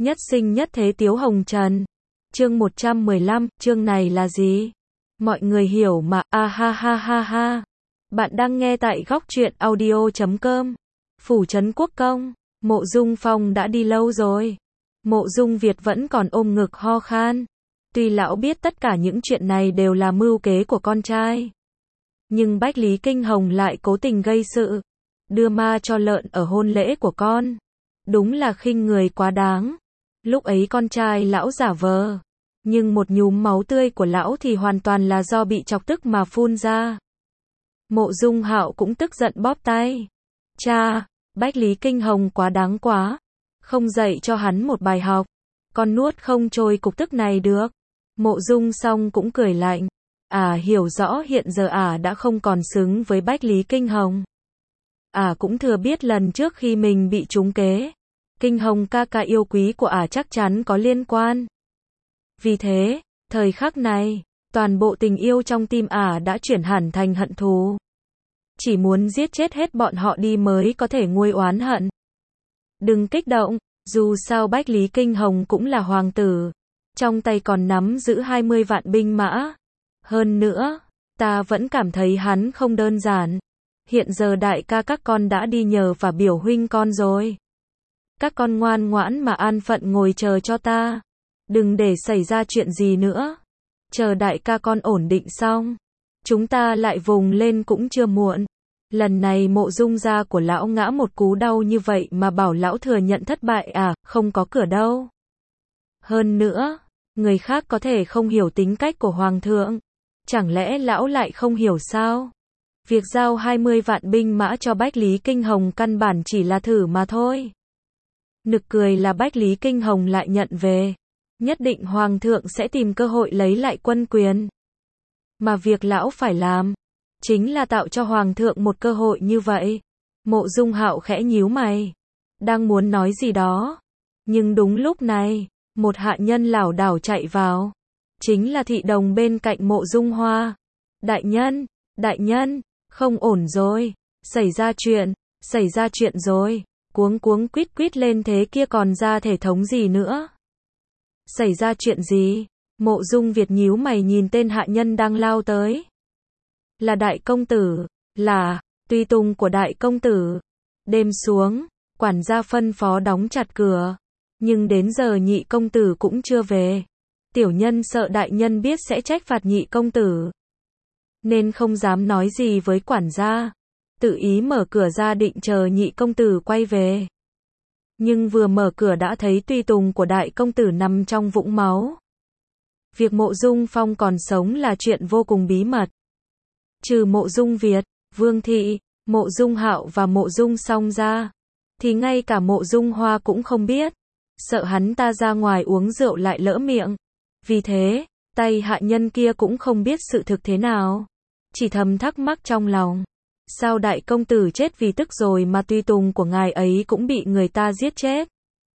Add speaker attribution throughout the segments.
Speaker 1: Nhất sinh nhất thế Tiếu Hồng Trần. Chương 115, chương này là gì? Mọi người hiểu mà, a ha ha ha ha. Bạn đang nghe tại góc truyện audio.com. Phủ Trấn Quốc Công, Mộ Dung Phong đã đi lâu rồi. Mộ Dung Việt vẫn còn ôm ngực ho khan. Tuy lão biết tất cả những chuyện này đều là mưu kế của con trai, nhưng Bách Lý Kinh Hồng lại cố tình gây sự, đưa ma cho lợn ở hôn lễ của con. Đúng là khinh người quá đáng. Lúc ấy con trai lão giả vờ, nhưng một nhúm máu tươi của lão thì hoàn toàn là do bị chọc tức mà phun ra. Mộ Dung Hạo cũng tức giận bóp tay. Cha, Bách Lý Kinh Hồng quá đáng quá. Không dạy cho hắn một bài học, con nuốt không trôi cục tức này được. Mộ Dung Song cũng cười lạnh. Hiểu rõ hiện giờ đã không còn xứng với Bách Lý Kinh Hồng. Cũng thừa biết lần trước khi mình bị trúng kế, Kinh Hồng ca ca yêu quý của chắc chắn có liên quan. Vì thế, thời khắc này, toàn bộ tình yêu trong tim đã chuyển hẳn thành hận thù. Chỉ muốn giết chết hết bọn họ đi mới có thể nguôi oán hận. Đừng kích động, dù sao Bách Lý Kinh Hồng cũng là hoàng tử, trong tay còn nắm giữ 20 vạn binh mã. Hơn nữa, ta vẫn cảm thấy hắn không đơn giản. Hiện giờ đại ca các con đã đi nhờ và biểu huynh con rồi. Các con ngoan ngoãn mà an phận ngồi chờ cho ta. Đừng để xảy ra chuyện gì nữa. Chờ đại ca con ổn định xong, chúng ta lại vùng lên cũng chưa muộn. Lần này Mộ Dung gia của lão ngã một cú đau như vậy mà bảo lão thừa nhận thất bại không có cửa đâu. Hơn nữa, người khác có thể không hiểu tính cách của hoàng thượng. Chẳng lẽ lão lại không hiểu sao? Việc giao 20 vạn binh mã cho Bách Lý Kinh Hồng căn bản chỉ là thử mà thôi. Nực cười là Bách Lý Kinh Hồng lại nhận về. Nhất định hoàng thượng sẽ tìm cơ hội lấy lại quân quyền. Mà việc lão phải làm, chính là tạo cho hoàng thượng một cơ hội như vậy. Mộ Dung Hạo khẽ nhíu mày, đang muốn nói gì đó. Nhưng đúng lúc này, một hạ nhân lảo đảo chạy vào. Chính là thị đồng bên cạnh Mộ Dung Hoa. Đại nhân, không ổn rồi, xảy ra chuyện rồi. Cuống quýt quýt lên thế kia còn ra thể thống gì nữa. Xảy ra chuyện gì? Mộ Dung Việt nhíu mày nhìn tên hạ nhân đang lao tới. Là đại công tử, là tùy tùng của đại công tử. Đêm xuống, quản gia phân phó đóng chặt cửa, nhưng đến giờ nhị công tử cũng chưa về. Tiểu nhân sợ đại nhân biết sẽ trách phạt nhị công tử, nên không dám nói gì với quản gia, tự ý mở cửa ra định chờ nhị công tử quay về. Nhưng vừa mở cửa đã thấy tùy tùng của đại công tử nằm trong vũng máu. Việc Mộ Dung Phong còn sống là chuyện vô cùng bí mật. Trừ Mộ Dung Việt, Vương Thị, Mộ Dung Hạo và Mộ Dung Song ra, thì ngay cả Mộ Dung Hoa cũng không biết. Sợ hắn ta ra ngoài uống rượu lại lỡ miệng. Vì thế, tay hạ nhân kia cũng không biết sự thực thế nào. Chỉ thầm thắc mắc trong lòng. Sao đại công tử chết vì tức rồi mà tùy tùng của ngài ấy cũng bị người ta giết chết?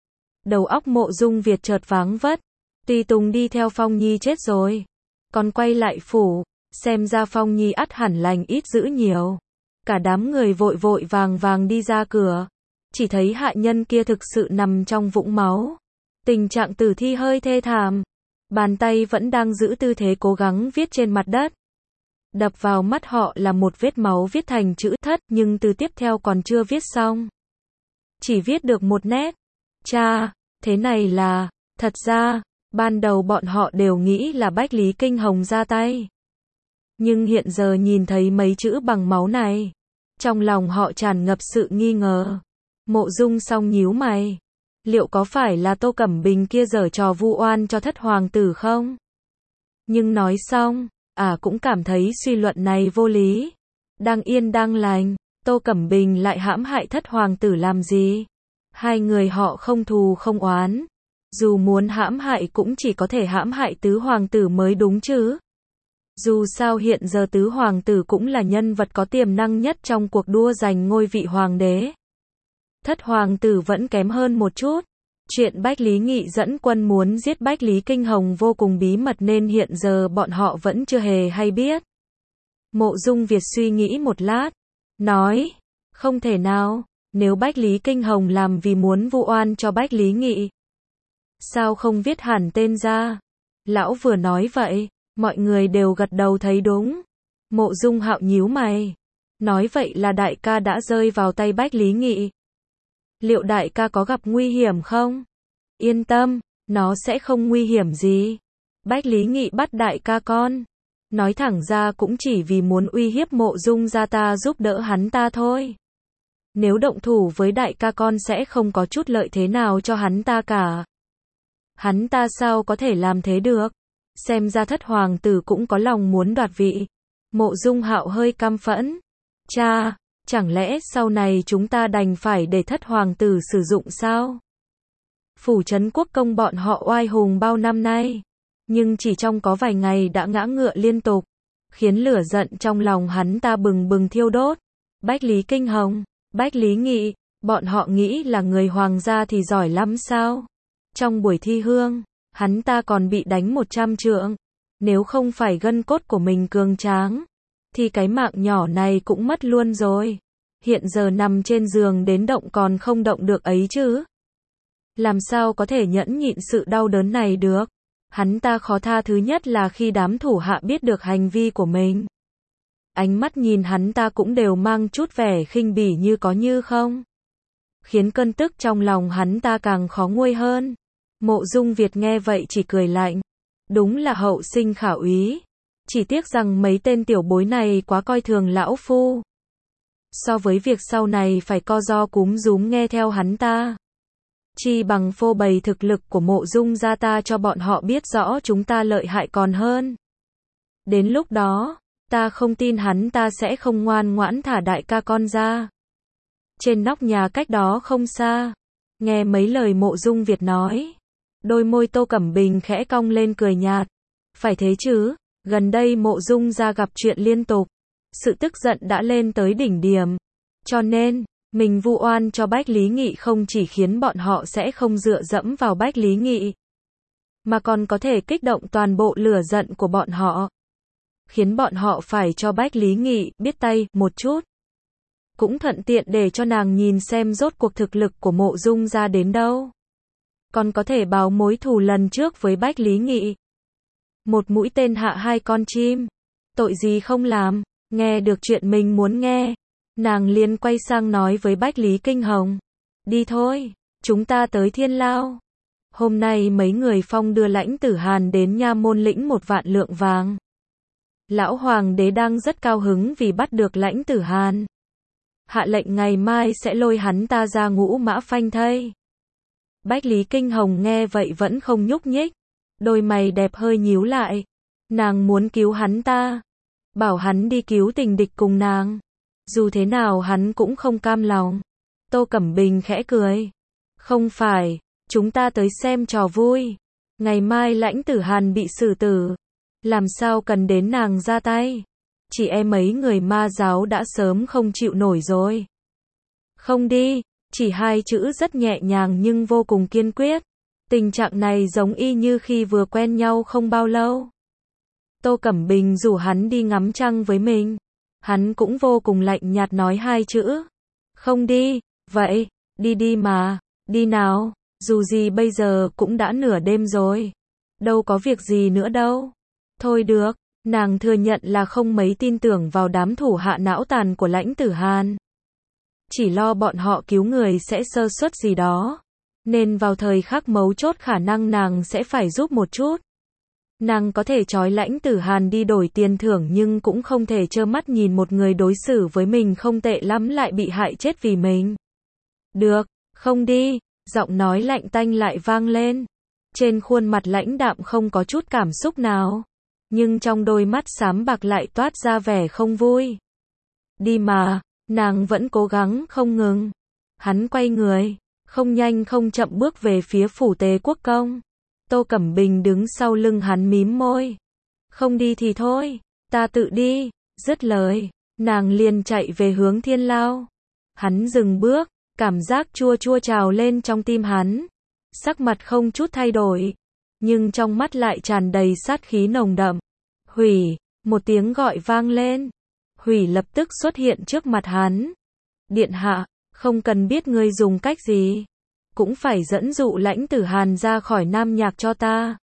Speaker 1: Đầu óc Mộ Dung Việt chợt váng vất. Tùy tùng đi theo Phong Nhi chết rồi. Còn quay lại phủ, xem ra Phong Nhi ắt hẳn lành ít dữ nhiều. Cả đám người vội vội vàng đi ra cửa. Chỉ thấy hạ nhân kia thực sự nằm trong vũng máu. Tình trạng tử thi hơi thê thảm. Bàn tay vẫn đang giữ tư thế cố gắng viết trên mặt đất. Đập vào mắt họ là một vết máu viết thành chữ thất, nhưng từ tiếp theo còn chưa viết xong. Chỉ viết được một nét. Cha, thế này là, thật ra, ban đầu bọn họ đều nghĩ là Bách Lý Kinh Hồng ra tay. Nhưng hiện giờ nhìn thấy mấy chữ bằng máu này, trong lòng họ tràn ngập sự nghi ngờ. Mộ Dung Song nhíu mày. Liệu có phải là Tô Cẩm Bình kia giở trò vu oan cho thất hoàng tử không? Nhưng nói xong, cũng cảm thấy suy luận này vô lý. Đang yên đang lành, Tô Cẩm Bình lại hãm hại thất hoàng tử làm gì? Hai người họ không thù không oán. Dù muốn hãm hại cũng chỉ có thể hãm hại tứ hoàng tử mới đúng chứ. Dù sao hiện giờ tứ hoàng tử cũng là nhân vật có tiềm năng nhất trong cuộc đua giành ngôi vị hoàng đế. Thất hoàng tử vẫn kém hơn một chút. Chuyện Bách Lý Nghị dẫn quân muốn giết Bách Lý Kinh Hồng vô cùng bí mật nên hiện giờ bọn họ vẫn chưa hề hay biết. Mộ Dung Việt suy nghĩ một lát, nói, không thể nào, nếu Bách Lý Kinh Hồng làm vì muốn vu oan cho Bách Lý Nghị, Sao không viết hẳn tên ra? Lão vừa nói vậy, mọi người đều gật đầu thấy đúng. Mộ Dung Hạo nhíu mày. Nói vậy là đại ca đã rơi vào tay Bách Lý Nghị. Liệu đại ca có gặp nguy hiểm không? Yên tâm, nó sẽ không nguy hiểm gì. Bách Lý Nghị bắt đại ca con. Nói thẳng ra cũng chỉ vì muốn uy hiếp Mộ Dung gia ta giúp đỡ hắn ta thôi. Nếu động thủ với đại ca con sẽ không có chút lợi thế nào cho hắn ta cả. Hắn ta sao có thể làm thế được? Xem ra thất hoàng tử cũng có lòng muốn đoạt vị. Mộ Dung Hạo hơi căm phẫn. Cha, chẳng lẽ sau này chúng ta đành phải để thất hoàng tử sử dụng sao? Phủ trấn quốc công bọn họ oai hùng bao năm nay, nhưng chỉ trong có vài ngày đã ngã ngựa liên tục, khiến lửa giận trong lòng hắn ta bừng bừng thiêu đốt. Bách Lý Kinh Hồng, Bách Lý Nghị, bọn họ nghĩ là người hoàng gia thì giỏi lắm sao? Trong buổi thi hương, hắn ta còn bị đánh 100 trượng. Nếu không phải gân cốt của mình cường tráng, thì cái mạng nhỏ này cũng mất luôn rồi. Hiện giờ nằm trên giường đến động còn không động được ấy chứ. Làm sao có thể nhẫn nhịn sự đau đớn này được? Hắn ta khó tha thứ nhất là khi đám thủ hạ biết được hành vi của mình. Ánh mắt nhìn hắn ta cũng đều mang chút vẻ khinh bỉ như có như không. Khiến cơn tức trong lòng hắn ta càng khó nguôi hơn. Mộ Dung Việt nghe vậy chỉ cười lạnh. Đúng là hậu sinh khả úy. Chỉ tiếc rằng mấy tên tiểu bối này quá coi thường lão phu. So với việc sau này phải co ro cúm rúm nghe theo hắn ta, chi bằng phô bày thực lực của Mộ Dung gia ta cho bọn họ biết rõ chúng ta lợi hại còn hơn. Đến lúc đó, ta không tin hắn ta sẽ không ngoan ngoãn thả đại ca con ra. Trên nóc nhà cách đó không xa, nghe mấy lời Mộ Dung Việt nói, đôi môi Tô Cẩm Bình khẽ cong lên cười nhạt. Phải thế chứ, gần đây Mộ Dung gia gặp chuyện liên tục, sự tức giận đã lên tới đỉnh điểm. Cho nên, mình vu oan cho Bách Lý Nghị không chỉ khiến bọn họ sẽ không dựa dẫm vào Bách Lý Nghị, mà còn có thể kích động toàn bộ lửa giận của bọn họ. Khiến bọn họ phải cho Bách Lý Nghị biết tay một chút. Cũng thuận tiện để cho nàng nhìn xem rốt cuộc thực lực của Mộ Dung gia đến đâu. Còn có thể báo mối thù lần trước với Bách Lý Nghị. Một mũi tên hạ hai con chim. Tội gì không làm. Nghe được chuyện mình muốn nghe, nàng liền quay sang nói với Bách Lý Kinh Hồng. Đi thôi, chúng ta tới Thiên Lao. Hôm nay mấy người phong đưa Lãnh Tử Hàn đến nha môn lĩnh 1 vạn lượng vàng. Lão hoàng đế đang rất cao hứng vì bắt được Lãnh Tử Hàn. Hạ lệnh ngày mai sẽ lôi hắn ta ra ngũ mã phanh thây. Bách Lý Kinh Hồng nghe vậy vẫn không nhúc nhích. Đôi mày đẹp hơi nhíu lại. Nàng muốn cứu hắn ta. Bảo hắn đi cứu tình địch cùng nàng. Dù thế nào hắn cũng không cam lòng. Tô Cẩm Bình khẽ cười. Không phải, chúng ta tới xem trò vui. Ngày mai Lãnh Tử Hàn bị xử tử. Làm sao cần đến nàng ra tay. Chị em mấy người ma giáo đã sớm không chịu nổi rồi. Không đi, chỉ 2 chữ rất nhẹ nhàng nhưng vô cùng kiên quyết. Tình trạng này giống y như khi vừa quen nhau không bao lâu. Tô Cẩm Bình rủ hắn đi ngắm trăng với mình. Hắn cũng vô cùng lạnh nhạt nói 2 chữ. Không đi, vậy, đi đi mà, đi nào, dù gì bây giờ cũng đã nửa đêm rồi. Đâu có việc gì nữa đâu. Thôi được, nàng thừa nhận là không mấy tin tưởng vào đám thủ hạ não tàn của Lãnh Tử Hàn. Chỉ lo bọn họ cứu người sẽ sơ suất gì đó. Nên vào thời khắc mấu chốt khả năng nàng sẽ phải giúp một chút. Nàng có thể trói Lãnh Tử Hàn đi đổi tiền thưởng nhưng cũng không thể trơ mắt nhìn một người đối xử với mình không tệ lắm lại bị hại chết vì mình. Được, không đi, giọng nói lạnh tanh lại vang lên. Trên khuôn mặt lãnh đạm không có chút cảm xúc nào. Nhưng trong đôi mắt xám bạc lại toát ra vẻ không vui. Đi mà, nàng vẫn cố gắng không ngừng. Hắn quay người, không nhanh không chậm bước về phía phủ Tế Quốc công. Tô Cẩm Bình đứng sau lưng hắn mím môi. Không đi thì thôi, ta tự đi. Dứt lời, nàng liền chạy về hướng Thiên Lao. Hắn dừng bước, cảm giác chua chua trào lên trong tim hắn. Sắc mặt không chút thay đổi, nhưng trong mắt lại tràn đầy sát khí nồng đậm. Hủy, một tiếng gọi vang lên. Hủy lập tức xuất hiện trước mặt hắn. Điện hạ, không cần biết ngươi dùng cách gì. cũng phải dẫn dụ Lãnh Tử Hàn ra khỏi Nam Nhạc cho ta.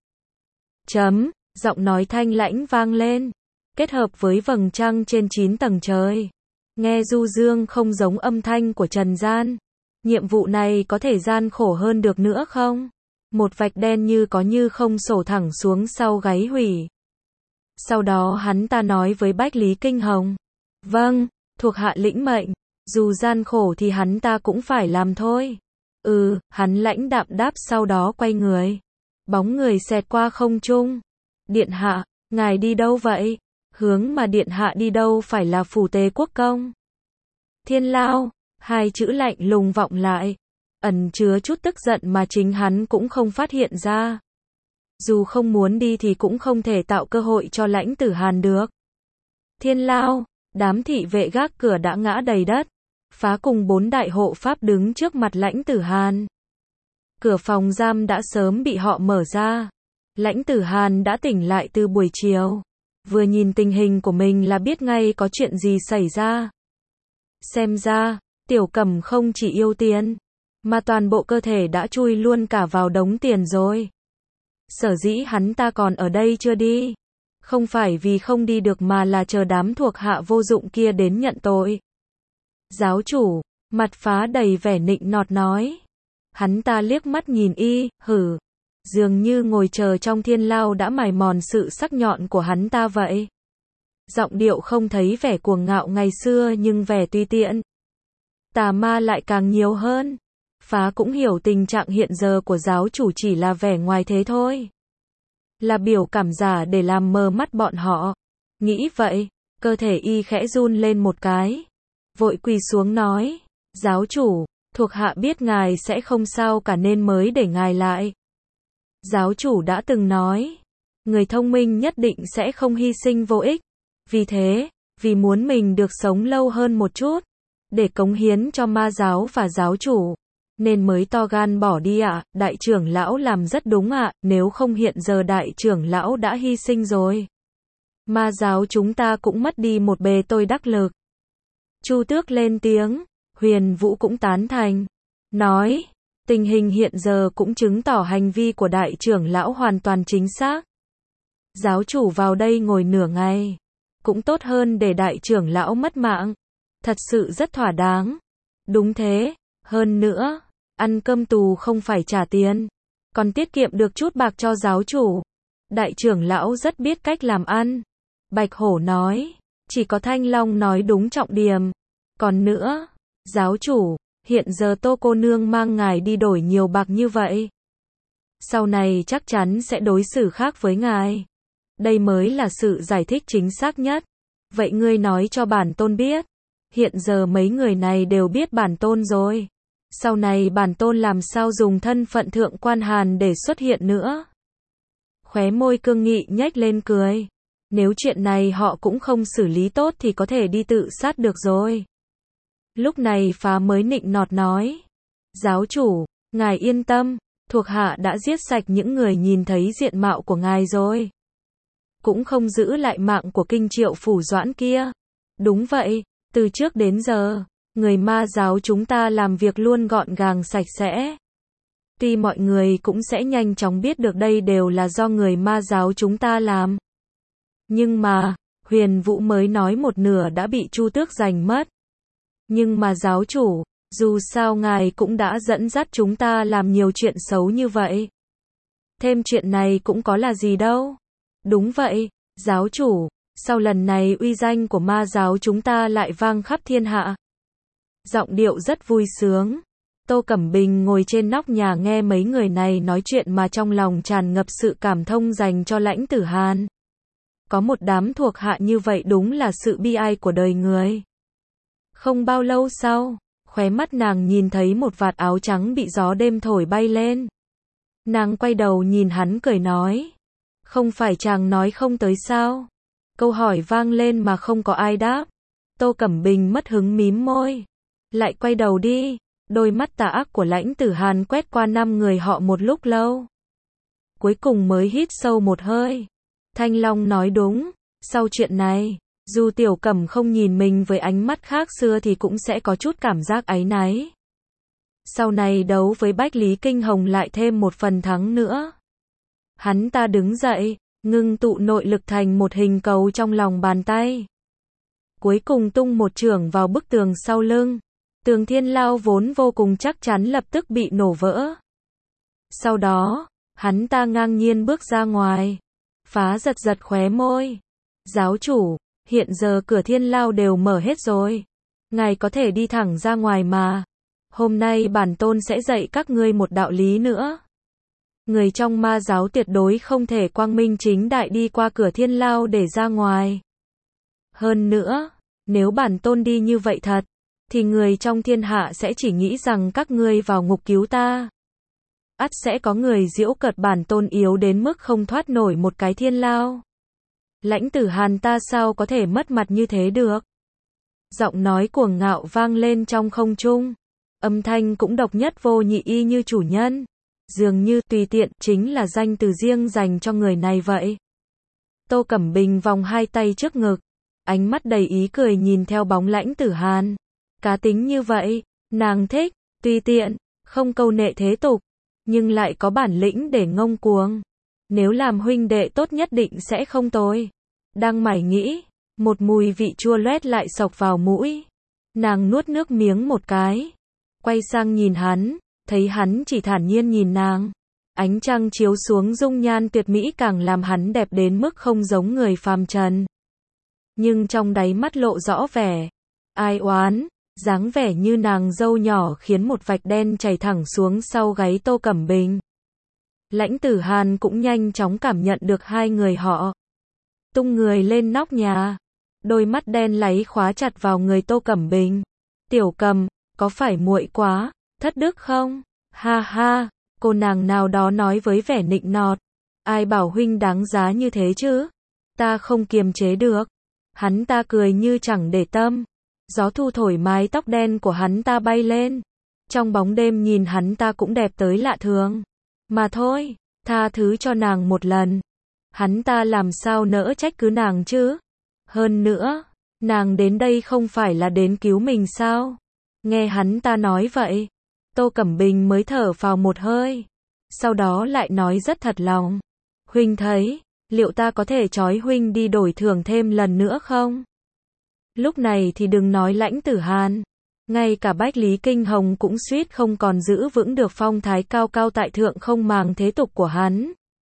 Speaker 1: Giọng nói thanh lãnh vang lên, kết hợp với vầng trăng trên 9 tầng trời. Nghe du dương không giống âm thanh của trần gian. Nhiệm vụ này có thể gian khổ hơn được nữa không? Một vạch đen như có như không sổ thẳng xuống sau gáy hủy. Sau đó hắn ta nói với Bách Lý Kinh Hồng. Vâng, thuộc hạ lĩnh mệnh. Dù gian khổ thì hắn ta cũng phải làm thôi. Hắn lãnh đạm đáp sau đó quay người. Bóng người xẹt qua không trung. Điện hạ, ngài đi đâu vậy? Hướng mà điện hạ đi đâu phải là phủ Tế Quốc Công. Thiên Lao, hai chữ lạnh lùng vọng lại. Ẩn chứa chút tức giận mà chính hắn cũng không phát hiện ra. Dù không muốn đi thì cũng không thể tạo cơ hội cho Lãnh Tử Hàn được. Thiên Lao, đám thị vệ gác cửa đã ngã đầy đất. Phá cùng 4 đại hộ pháp đứng trước mặt Lãnh Tử Hàn. Cửa phòng giam đã sớm bị họ mở ra. Lãnh Tử Hàn đã tỉnh lại từ buổi chiều. Vừa nhìn tình hình của mình là biết ngay có chuyện gì xảy ra. Xem ra, Tiểu Cẩm không chỉ yêu tiền, mà toàn bộ cơ thể đã chui luôn cả vào đống tiền rồi. Sở dĩ hắn ta còn ở đây chưa đi. Không phải vì không đi được mà là chờ đám thuộc hạ vô dụng kia đến nhận tội. Giáo chủ, mặt phá đầy vẻ nịnh nọt nói. Hắn ta liếc mắt nhìn hử. Dường như ngồi chờ trong thiên lao đã mài mòn sự sắc nhọn của hắn ta vậy. Giọng điệu không thấy vẻ cuồng ngạo ngày xưa nhưng vẻ tùy tiện. Tà ma lại càng nhiều hơn. Phá cũng hiểu tình trạng hiện giờ của giáo chủ chỉ là vẻ ngoài thế thôi. Là biểu cảm giả để làm mờ mắt bọn họ. Nghĩ vậy, cơ thể khẽ run lên một cái. Vội quỳ xuống nói, giáo chủ, thuộc hạ biết ngài sẽ không sao cả nên mới để ngài lại. Giáo chủ đã từng nói, người thông minh nhất định sẽ không hy sinh vô ích. Vì thế, vì muốn mình được sống lâu hơn một chút, để cống hiến cho ma giáo và giáo chủ, nên mới to gan bỏ đi ạ. Đại trưởng lão làm rất đúng ạ, nếu không hiện giờ đại trưởng lão đã hy sinh rồi. Ma giáo chúng ta cũng mất đi một bề tôi đắc lực. Chu Tước lên tiếng, Huyền Vũ cũng tán thành, nói, tình hình hiện giờ cũng chứng tỏ hành vi của đại trưởng lão hoàn toàn chính xác. Giáo chủ vào đây ngồi nửa ngày, cũng tốt hơn để đại trưởng lão mất mạng. Thật sự rất thỏa đáng. Đúng thế, hơn nữa, ăn cơm tù không phải trả tiền, còn tiết kiệm được chút bạc cho giáo chủ. Đại trưởng lão rất biết cách làm ăn. Bạch Hổ nói, chỉ có Thanh Long nói đúng trọng điểm. Còn nữa, giáo chủ, hiện giờ Tô cô nương mang ngài đi đổi nhiều bạc như vậy. Sau này chắc chắn sẽ đối xử khác với ngài. Đây mới là sự giải thích chính xác nhất. Vậy ngươi nói cho bản tôn biết. Hiện giờ mấy người này đều biết bản tôn rồi. Sau này bản tôn làm sao dùng thân phận thượng quan Hàn để xuất hiện nữa. Khóe môi cương nghị nhếch lên cười. Nếu chuyện này họ cũng không xử lý tốt thì có thể đi tự sát được rồi. Lúc này Phá mới nịnh nọt nói. Giáo chủ, ngài yên tâm, thuộc hạ đã giết sạch những người nhìn thấy diện mạo của ngài rồi. Cũng không giữ lại mạng của Kinh Triệu Phủ Doãn kia. Đúng vậy, từ trước đến giờ, người ma giáo chúng ta làm việc luôn gọn gàng sạch sẽ. Tuy mọi người cũng sẽ nhanh chóng biết được đây đều là do người ma giáo chúng ta làm. Nhưng mà, Huyền Vũ mới nói một nửa đã bị Chu Tước giành mất. Nhưng mà giáo chủ, dù sao ngài cũng đã dẫn dắt chúng ta làm nhiều chuyện xấu như vậy. Thêm chuyện này cũng có là gì đâu. Đúng vậy, giáo chủ, sau lần này uy danh của ma giáo chúng ta lại vang khắp thiên hạ. Giọng điệu rất vui sướng. Tô Cẩm Bình ngồi trên nóc nhà nghe mấy người này nói chuyện mà trong lòng tràn ngập sự cảm thông dành cho Lãnh Tử Hàn. Có một đám thuộc hạ như vậy đúng là sự bi ai của đời người. Không bao lâu sau, khóe mắt nàng nhìn thấy một vạt áo trắng bị gió đêm thổi bay lên. Nàng quay đầu nhìn hắn cười nói. Không phải chàng nói không tới sao? Câu hỏi vang lên mà không có ai đáp. Tô Cẩm Bình mất hứng mím môi. Lại quay đầu đi. Đôi mắt tà ác của Lãnh Tử Hàn quét qua 5 người họ một lúc lâu. Cuối cùng mới hít sâu một hơi. Thanh Long nói đúng. Sau chuyện này, dù Tiểu Cẩm không nhìn mình với ánh mắt khác xưa thì cũng sẽ có chút cảm giác áy náy. Sau này đấu với Bách Lý Kinh Hồng lại thêm một phần thắng nữa. Hắn ta đứng dậy, ngưng tụ nội lực thành một hình cầu trong lòng bàn tay. Cuối cùng tung một chưởng vào bức tường sau lưng. Tường thiên lao vốn vô cùng chắc chắn lập tức bị nổ vỡ. Sau đó, hắn ta ngang nhiên bước ra ngoài. Phá giật giật khóe môi. Giáo chủ, hiện giờ cửa thiên lao đều mở hết rồi. Ngài có thể đi thẳng ra ngoài mà. Hôm nay bản tôn sẽ dạy các ngươi một đạo lý nữa. Người trong ma giáo tuyệt đối không thể quang minh chính đại đi qua cửa thiên lao để ra ngoài. Hơn nữa, nếu bản tôn đi như vậy thật, thì người trong thiên hạ sẽ chỉ nghĩ rằng các ngươi vào ngục cứu ta. Ắt sẽ có người giễu cợt bản tôn yếu đến mức không thoát nổi một cái thiên lao. Lãnh Tử Hàn ta sao có thể mất mặt như thế được? Giọng nói cuồng ngạo vang lên trong không trung. Âm thanh cũng độc nhất vô nhị y như chủ nhân. Dường như tùy tiện chính là danh từ riêng dành cho người này vậy. Tô Cẩm Bình vòng hai tay trước ngực. Ánh mắt đầy ý cười nhìn theo bóng Lãnh Tử Hàn. Cá tính như vậy, nàng thích, tùy tiện, không câu nệ thế tục, nhưng lại có bản lĩnh để ngông cuồng. Nếu làm huynh đệ tốt nhất định sẽ không tồi. Đang mải nghĩ, một mùi vị chua loét lại xộc vào mũi. Nàng nuốt nước miếng một cái, quay sang nhìn hắn, thấy hắn chỉ thản nhiên nhìn nàng. Ánh trăng chiếu xuống dung nhan tuyệt mỹ càng làm hắn đẹp đến mức không giống người phàm trần. Nhưng trong đáy mắt lộ rõ vẻ ai oán, dáng vẻ như nàng dâu nhỏ khiến một vạch đen chảy thẳng xuống sau gáy Tô Cẩm Bình. Lãnh Tử Hàn cũng nhanh chóng cảm nhận được hai người họ. Tung người lên nóc nhà, đôi mắt đen láy khóa chặt vào người Tô Cẩm Bình. Tiểu Cầm, có phải muội quá thất đức không? Ha ha, cô nàng nào đó nói với vẻ nịnh nọt. Ai bảo huynh đáng giá như thế chứ? Ta không kiềm chế được. Hắn ta cười như chẳng để tâm. Gió thu thổi mái tóc đen của hắn ta bay lên. Trong bóng đêm nhìn hắn ta cũng đẹp tới lạ thường. Mà thôi, tha thứ cho nàng một lần. Hắn ta làm sao nỡ trách cứ nàng chứ? Hơn nữa, nàng đến đây không phải là đến cứu mình sao? Nghe hắn ta nói vậy, Tô Cẩm Bình mới thở phào một hơi. Sau đó lại nói rất thật lòng. Huynh thấy, liệu ta có thể trói huynh đi đổi thưởng thêm lần nữa không? Lúc này thì đừng nói Lãnh Tử Hàn. Ngay cả Bách Lý Kinh Hồng cũng suýt không còn giữ vững được phong thái cao cao tại thượng không màng thế tục của hắn.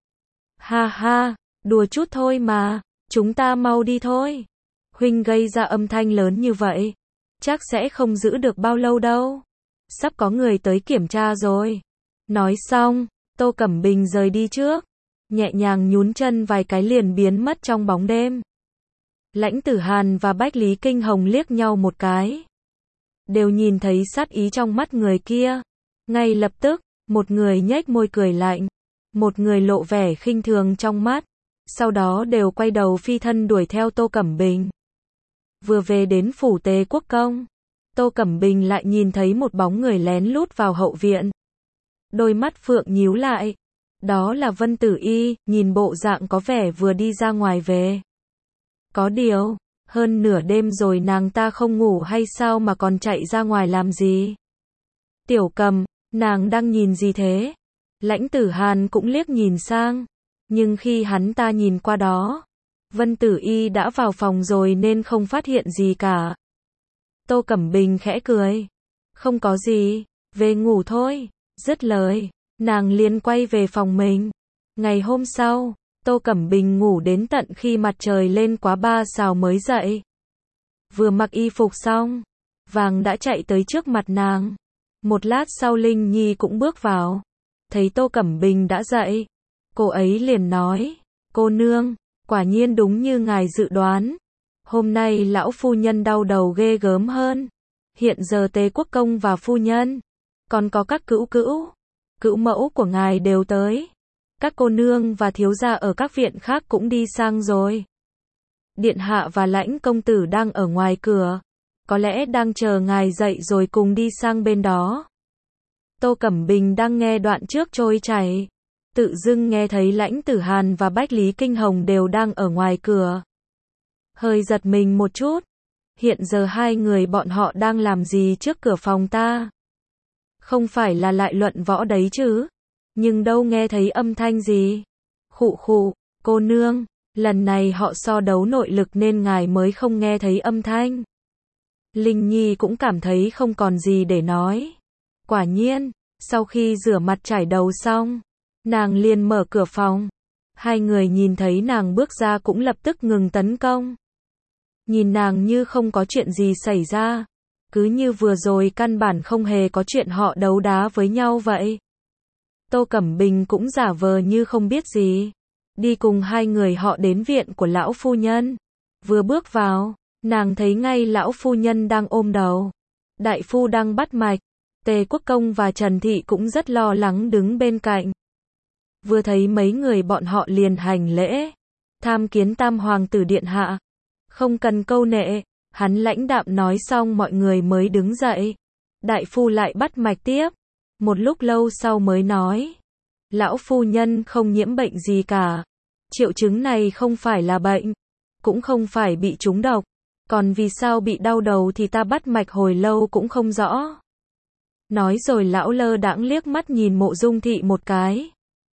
Speaker 1: Ha ha, đùa chút thôi mà, chúng ta mau đi thôi. Huynh gây ra âm thanh lớn như vậy, chắc sẽ không giữ được bao lâu đâu. Sắp có người tới kiểm tra rồi. Nói xong, Tô Cẩm Bình rời đi trước, nhẹ nhàng nhún chân vài cái liền biến mất trong bóng đêm. Lãnh Tử Hàn và Bách Lý Kinh Hồng liếc nhau một cái. Đều nhìn thấy sát ý trong mắt người kia. Ngay lập tức, một người nhếch môi cười lạnh, một người lộ vẻ khinh thường trong mắt. Sau đó đều quay đầu phi thân đuổi theo Tô Cẩm Bình. Vừa về đến phủ Tề Quốc Công, Tô Cẩm Bình lại nhìn thấy một bóng người lén lút vào hậu viện. Đôi mắt phượng nhíu lại. Đó là Vân Tử Y, nhìn bộ dạng có vẻ vừa đi ra ngoài về. Có điều, hơn nửa đêm rồi nàng ta không ngủ hay sao mà còn chạy ra ngoài làm gì? Tiểu Cầm, nàng đang nhìn gì thế? Lãnh Tử Hàn cũng liếc nhìn sang, nhưng khi hắn ta nhìn qua đó, Vân Tử Y đã vào phòng rồi nên không phát hiện gì cả. Tô Cẩm Bình khẽ cười. Không có gì, về ngủ thôi. Dứt lời, nàng liền quay về phòng mình. Ngày hôm sau, Tô Cẩm Bình ngủ đến tận khi mặt trời lên quá 3 sao mới dậy. Vừa mặc y phục xong, Vàng đã chạy tới trước mặt nàng. Một lát sau Linh Nhi cũng bước vào. Thấy Tô Cẩm Bình đã dậy, cô ấy liền nói, cô nương, quả nhiên đúng như ngài dự đoán. Hôm nay lão phu nhân đau đầu ghê gớm hơn. Hiện giờ Tề Quốc Công và phu nhân, còn có các cữu mẫu của ngài đều tới. Các cô nương và thiếu gia ở các viện khác cũng đi sang rồi. Điện hạ và Lãnh công tử đang ở ngoài cửa, có lẽ đang chờ ngài dậy rồi cùng đi sang bên đó. Tô Cẩm Bình đang nghe đoạn trước trôi chảy, tự dưng nghe thấy Lãnh Tử Hàn và Bách Lý Kinh Hồng đều đang ở ngoài cửa. Hơi giật mình một chút. Hiện giờ hai người bọn họ đang làm gì trước cửa phòng ta? Không phải là lại luận võ đấy chứ. Nhưng đâu nghe thấy âm thanh gì. Khụ khụ, cô nương, lần này họ so đấu nội lực nên ngài mới không nghe thấy âm thanh. Linh Nhi cũng cảm thấy không còn gì để nói. Quả nhiên, sau khi rửa mặt chải đầu xong, nàng liền mở cửa phòng. Hai người nhìn thấy nàng bước ra cũng lập tức ngừng tấn công. Nhìn nàng như không có chuyện gì xảy ra. Cứ như vừa rồi căn bản không hề có chuyện họ đấu đá với nhau vậy. Tô Cẩm Bình cũng giả vờ như không biết gì. Đi cùng hai người họ đến viện của lão phu nhân. Vừa bước vào, nàng thấy ngay lão phu nhân đang ôm đầu. Đại phu đang bắt mạch. Tề Quốc Công và Trần Thị cũng rất lo lắng đứng bên cạnh. Vừa thấy mấy người bọn họ liền hành lễ. Tham kiến Tam Hoàng tử điện hạ. Không cần câu nệ, hắn lãnh đạm nói xong mọi người mới đứng dậy. Đại phu lại bắt mạch tiếp. Một lúc lâu sau mới nói. Lão phu nhân không nhiễm bệnh gì cả. Triệu chứng này không phải là bệnh. Cũng không phải bị trúng độc. Còn vì sao bị đau đầu thì ta bắt mạch hồi lâu cũng không rõ. Nói rồi lão lơ đãng liếc mắt nhìn Mộ Dung Thị một cái.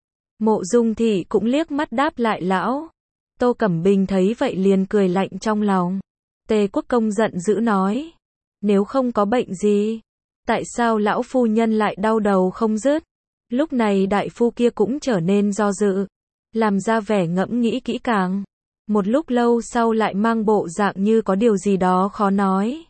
Speaker 1: Mộ Dung Thị cũng liếc mắt đáp lại lão. Tô Cẩm Bình thấy vậy liền cười lạnh trong lòng. Tề Quốc Công giận dữ nói. Nếu không có bệnh gì, tại sao lão phu nhân lại đau đầu không dứt? Lúc này đại phu kia cũng trở nên do dự. Làm ra vẻ ngẫm nghĩ kỹ càng. Một lúc lâu sau lại mang bộ dạng như có điều gì đó khó nói.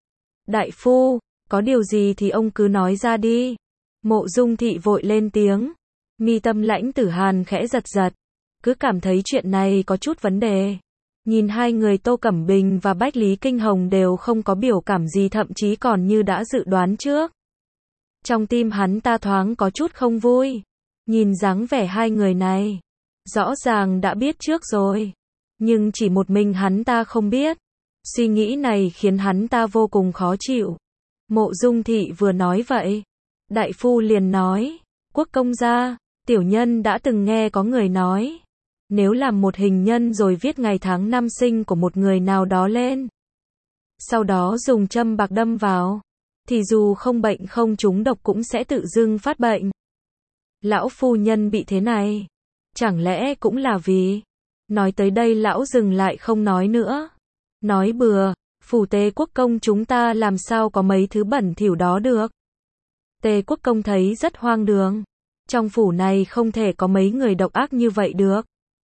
Speaker 1: Đại phu, có điều gì thì ông cứ nói ra đi. Mộ Dung Thị vội lên tiếng. Mi tâm Lãnh Tử Hàn khẽ giật giật. Cứ cảm thấy chuyện này có chút vấn đề. Nhìn hai người Tô Cẩm Bình và Bách Lý Kinh Hồng đều không có biểu cảm gì, thậm chí còn như đã dự đoán trước. Trong tim hắn ta thoáng có chút không vui. Nhìn dáng vẻ hai người này, rõ ràng đã biết trước rồi. Nhưng chỉ một mình hắn ta không biết. Suy nghĩ này khiến hắn ta vô cùng khó chịu. Mộ Dung Thị vừa nói vậy, đại phu liền nói. Quốc công gia, tiểu nhân đã từng nghe có người nói. Nếu làm một hình nhân rồi viết ngày tháng năm sinh của một người nào đó lên. Sau đó dùng châm bạc đâm vào. Thì dù không bệnh không trúng độc cũng sẽ tự dưng phát bệnh. Lão phu nhân bị thế này. Chẳng lẽ cũng là vì... Nói tới đây lão dừng lại không nói nữa. Nói bừa, phủ Tề Quốc Công chúng ta làm sao có mấy thứ bẩn thỉu đó được. Tề Quốc Công thấy rất hoang đường. Trong phủ này không thể có mấy người độc ác như vậy được.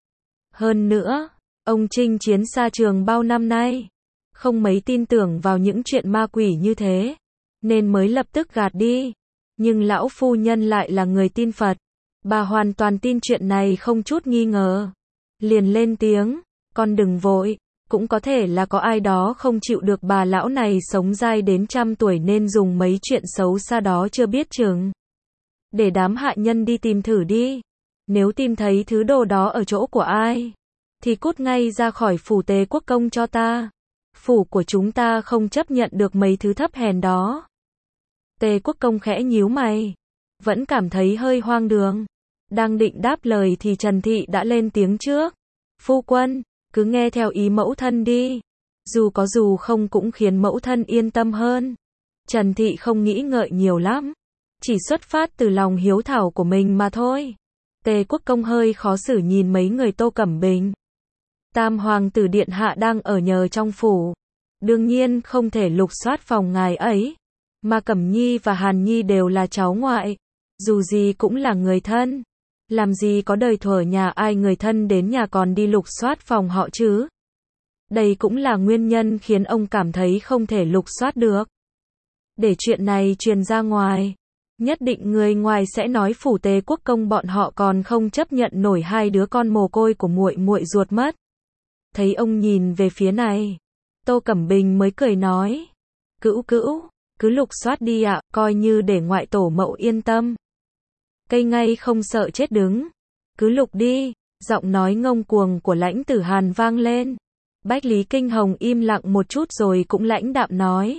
Speaker 1: Hơn nữa, ông chinh chiến xa trường bao năm nay. Không mấy tin tưởng vào những chuyện ma quỷ như thế. Nên mới lập tức gạt đi. Nhưng lão phu nhân lại là người tin Phật. Bà hoàn toàn tin chuyện này không chút nghi ngờ. Liền lên tiếng, con đừng vội, cũng có thể là có ai đó không chịu được bà lão này sống dai đến 100 tuổi nên dùng mấy chuyện xấu xa đó chưa biết chừng. Để đám hạ nhân đi tìm thử đi. Nếu tìm thấy thứ đồ đó ở chỗ của ai, thì cút ngay ra khỏi phủ Tề Quốc Công cho ta. Phủ của chúng ta không chấp nhận được mấy thứ thấp hèn đó. Tề Quốc Công khẽ nhíu mày, vẫn cảm thấy hơi hoang đường. Đang định đáp lời thì Trần Thị đã lên tiếng trước. Phu quân, cứ nghe theo ý mẫu thân đi. Dù có dù không cũng khiến mẫu thân yên tâm hơn. Trần Thị không nghĩ ngợi nhiều lắm. Chỉ xuất phát từ lòng hiếu thảo của mình mà thôi. Tề Quốc Công hơi khó xử nhìn mấy người Tô Cẩm Bình. Tam Hoàng tử điện hạ đang ở nhờ trong phủ. Đương nhiên không thể lục soát phòng ngài ấy. Mà Cẩm Nhi và Hàn Nhi đều là cháu ngoại. Dù gì cũng là người thân. Làm gì có đời thuở nhà ai người thân đến nhà còn đi lục soát phòng họ chứ. Đây cũng là nguyên nhân khiến ông cảm thấy không thể lục soát được. Để chuyện này truyền ra ngoài, nhất định người ngoài sẽ nói phủ Tề Quốc Công bọn họ còn không chấp nhận nổi hai đứa con mồ côi của muội muội ruột mất. Thấy ông nhìn về phía này, Tô Cẩm Bình mới cười nói. Cữu cữu, cứ lục soát đi ạ, coi như để ngoại tổ mẫu yên tâm. Cây ngay không sợ chết đứng. Cứ lục đi, giọng nói ngông cuồng của Lãnh Tử Hàn vang lên. Bách Lý Kinh Hồng im lặng một chút rồi cũng lãnh đạm nói.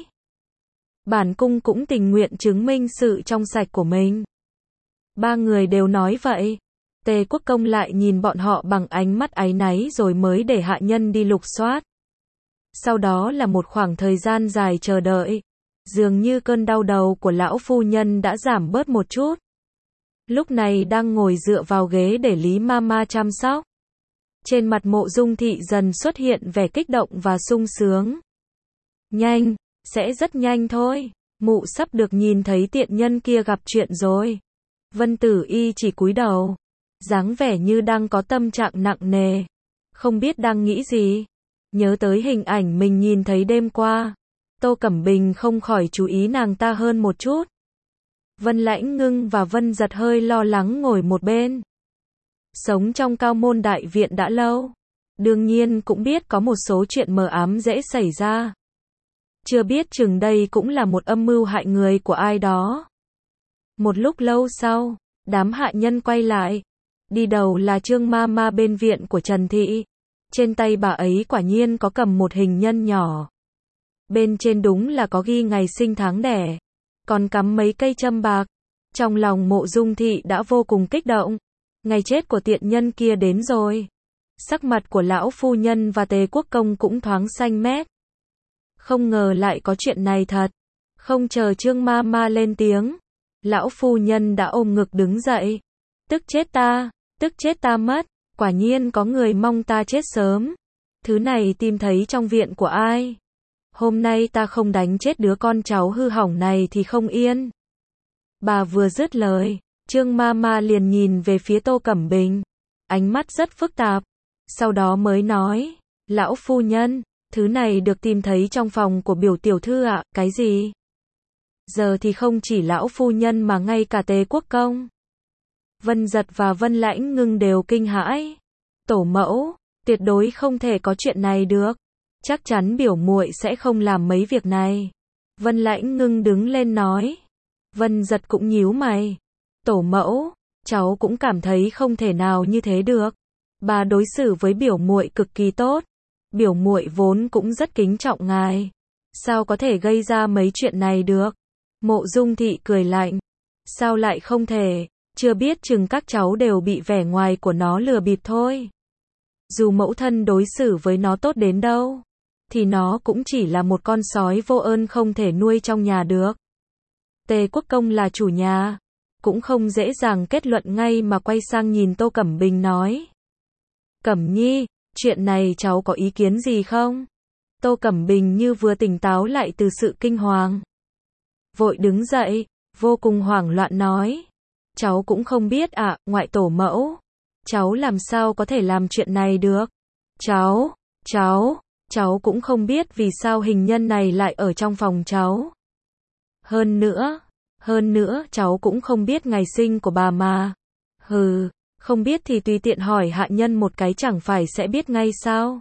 Speaker 1: Bản cung cũng tình nguyện chứng minh sự trong sạch của mình. Ba người đều nói vậy. Tề Quốc Công lại nhìn bọn họ bằng ánh mắt áy náy rồi mới để hạ nhân đi lục soát. Sau đó là một khoảng thời gian dài chờ đợi. Dường như cơn đau đầu của lão phu nhân đã giảm bớt một chút. Lúc này đang ngồi dựa vào ghế để Lý Mama chăm sóc. Trên mặt Mộ Dung Thị dần xuất hiện vẻ kích động và sung sướng. Nhanh, sẽ rất nhanh thôi. Mụ sắp được nhìn thấy tiện nhân kia gặp chuyện rồi. Vân Tử Y chỉ cúi đầu, dáng vẻ như đang có tâm trạng nặng nề, không biết đang nghĩ gì. Nhớ tới hình ảnh mình nhìn thấy đêm qua, Tô Cẩm Bình không khỏi chú ý nàng ta hơn một chút. Vân Lãnh Ngưng và Vân Giật hơi lo lắng ngồi một bên. Sống trong Cao Môn Đại Viện đã lâu, đương nhiên cũng biết có một số chuyện mờ ám dễ xảy ra. Chưa biết chừng đây cũng là một âm mưu hại người của ai đó. Một lúc lâu sau, đám hạ nhân quay lại. Đi đầu là Trương Mama bên viện của Trần Thị. Trên tay bà ấy quả nhiên có cầm một hình nhân nhỏ. Bên trên đúng là có ghi ngày sinh tháng đẻ, còn cắm mấy cây châm bạc. Trong lòng Mộ Dung Thị đã vô cùng kích động. Ngày chết của tiện nhân kia đến rồi. Sắc mặt của lão phu nhân và Tề Quốc Công cũng thoáng xanh mét. Không ngờ lại có chuyện này thật. Không chờ Trương Mama lên tiếng, lão phu nhân đã ôm ngực đứng dậy. Tức chết ta mất, quả nhiên có người mong ta chết sớm. Thứ này tìm thấy trong viện của ai? Hôm nay ta không đánh chết đứa con cháu hư hỏng này thì không yên. Bà vừa dứt lời, Trương Mama liền nhìn về phía Tô Cẩm Bình, ánh mắt rất phức tạp. Sau đó mới nói, lão phu nhân, thứ này được tìm thấy trong phòng của biểu tiểu thư ạ. Cái gì? Giờ thì không chỉ lão phu nhân mà ngay cả Tề Quốc Công, Vân Giật và Vân Lãnh Ngưng đều kinh hãi. Tổ mẫu, tuyệt đối không thể có chuyện này được. Chắc chắn biểu muội sẽ không làm mấy việc này. Vân Lãnh Ngưng đứng lên nói. Vân Giật cũng nhíu mày. Tổ mẫu, cháu cũng cảm thấy không thể nào như thế được. Bà đối xử với biểu muội cực kỳ tốt. Biểu muội vốn cũng rất kính trọng ngài. Sao có thể gây ra mấy chuyện này được? Mộ Dung Thị cười lạnh. Sao lại không thể? Chưa biết chừng các cháu đều bị vẻ ngoài của nó lừa bịp thôi. Dù mẫu thân đối xử với nó tốt đến đâu, thì nó cũng chỉ là một con sói vô ơn không thể nuôi trong nhà được. Tề Quốc Công là chủ nhà, cũng không dễ dàng kết luận ngay mà quay sang nhìn Tô Cẩm Bình nói. Cẩm Nhi, chuyện này cháu có ý kiến gì không? Tô Cẩm Bình như vừa tỉnh táo lại từ sự kinh hoàng. Vội đứng dậy, vô cùng hoảng loạn nói. Cháu cũng không biết ạ, ngoại tổ mẫu. Cháu làm sao có thể làm chuyện này được? Cháu cũng không biết vì sao hình nhân này lại ở trong phòng cháu. Hơn nữa, cháu cũng không biết ngày sinh của bà mà. Hừ, không biết thì tùy tiện hỏi hạ nhân một cái chẳng phải sẽ biết ngay sao?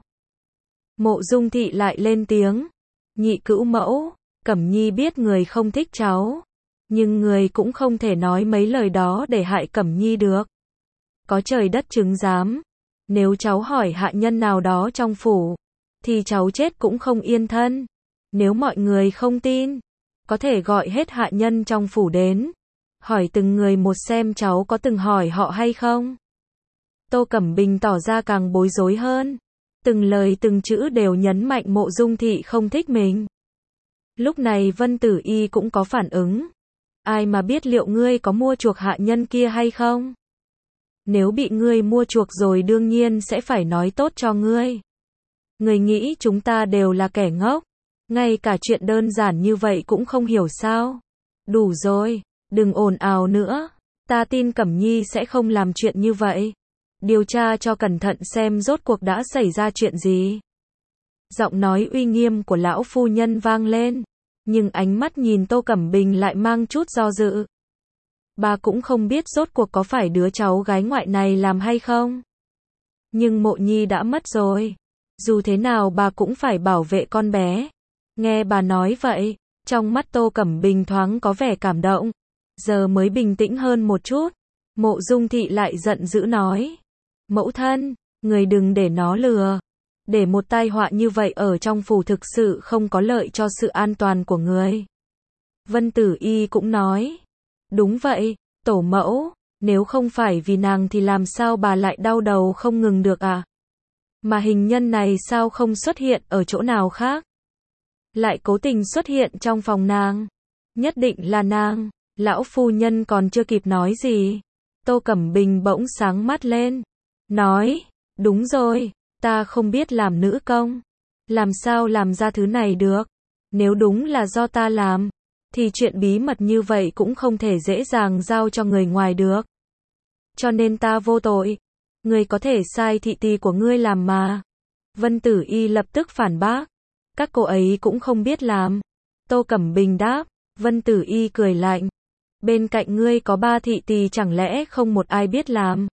Speaker 1: Mộ Dung Thị lại lên tiếng. Nhị cữu mẫu, Cẩm Nhi biết người không thích cháu, nhưng người cũng không thể nói mấy lời đó để hại Cẩm Nhi được. Có trời đất chứng giám, nếu cháu hỏi hạ nhân nào đó trong phủ, thì cháu chết cũng không yên thân. Nếu mọi người không tin, có thể gọi hết hạ nhân trong phủ đến, hỏi từng người một xem cháu có từng hỏi họ hay không. Tô Cẩm Bình tỏ ra càng bối rối hơn, từng lời từng chữ đều nhấn mạnh Mộ Dung Thị không thích mình. Lúc này Vân Tử Y cũng có phản ứng. Ai mà biết liệu ngươi có mua chuộc hạ nhân kia hay không? Nếu bị ngươi mua chuộc rồi đương nhiên sẽ phải nói tốt cho ngươi. Ngươi nghĩ chúng ta đều là kẻ ngốc, ngay cả chuyện đơn giản như vậy cũng không hiểu sao? Đủ rồi, đừng ồn ào nữa, ta tin Cẩm Nhi sẽ không làm chuyện như vậy. Điều tra cho cẩn thận xem rốt cuộc đã xảy ra chuyện gì. Giọng nói uy nghiêm của lão phu nhân vang lên, nhưng ánh mắt nhìn Tô Cẩm Bình lại mang chút do dự. Bà cũng không biết rốt cuộc có phải đứa cháu gái ngoại này làm hay không. Nhưng Mộ Nhi đã mất rồi, dù thế nào bà cũng phải bảo vệ con bé. Nghe bà nói vậy, trong mắt Tô Cẩm Bình thoáng có vẻ cảm động. Giờ mới bình tĩnh hơn một chút, Mộ Dung Thị lại giận dữ nói. Mẫu thân, người đừng để nó lừa. Để một tai họa như vậy ở trong phủ thực sự không có lợi cho sự an toàn của người. Vân Tử Y cũng nói. Đúng vậy, tổ mẫu, nếu không phải vì nàng thì làm sao bà lại đau đầu không ngừng được à? Mà hình nhân này sao không xuất hiện ở chỗ nào khác? lại cố tình xuất hiện trong phòng nàng. Nhất định là nàng. Lão phu nhân còn chưa kịp nói gì. Tô Cẩm Bình bỗng sáng mắt lên. Nói, đúng rồi, ta không biết làm nữ công. Làm sao làm ra thứ này được? Nếu đúng là do ta làm, thì chuyện bí mật như vậy cũng không thể dễ dàng giao cho người ngoài được. Cho nên ta vô tội. Ngươi có thể sai thị tỳ của ngươi làm mà. Vân Tử Y lập tức phản bác. Các cô ấy cũng không biết làm. Tô Cẩm Bình đáp. Vân Tử Y cười lạnh. Bên cạnh ngươi có 3 thị tỳ chẳng lẽ không một ai biết làm?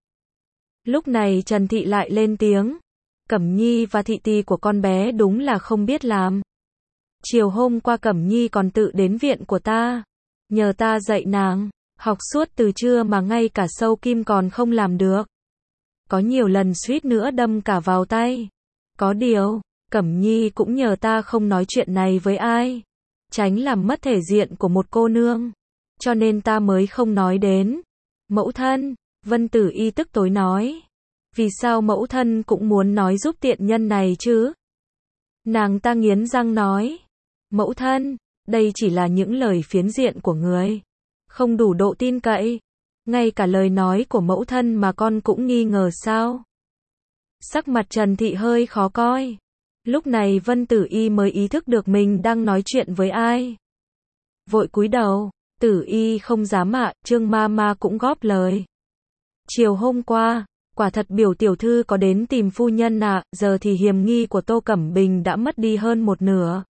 Speaker 1: Lúc này Trần Thị lại lên tiếng. Cẩm Nhi và thị tỳ của con bé đúng là không biết làm. Chiều hôm qua Cẩm Nhi còn tự đến viện của ta. Nhờ ta dạy nàng. Học suốt từ trưa mà ngay cả sâu kim còn không làm được. Có nhiều lần suýt nữa đâm cả vào tay. Có điều, Cẩm Nhi cũng nhờ ta không nói chuyện này với ai. Tránh làm mất thể diện của một cô nương. Cho nên ta mới không nói đến. Mẫu thân, Vân Tử Y tức tối nói. Vì sao mẫu thân cũng muốn nói giúp tiện nhân này chứ? Nàng ta nghiến răng nói. Mẫu thân, đây chỉ là những lời phiến diện của người. Không đủ độ tin cậy. Ngay cả lời nói của mẫu thân mà con cũng nghi ngờ sao? Sắc mặt Trần Thị hơi khó coi. Lúc này Vân Tử Y mới ý thức được mình đang nói chuyện với ai. Vội cúi đầu. Tử Y không dám ạ, Trương Mama cũng góp lời. Chiều hôm qua, quả thật biểu tiểu thư có đến tìm phu nhân ạ, giờ thì hiểm nghi của Tô Cẩm Bình đã mất đi hơn một nửa.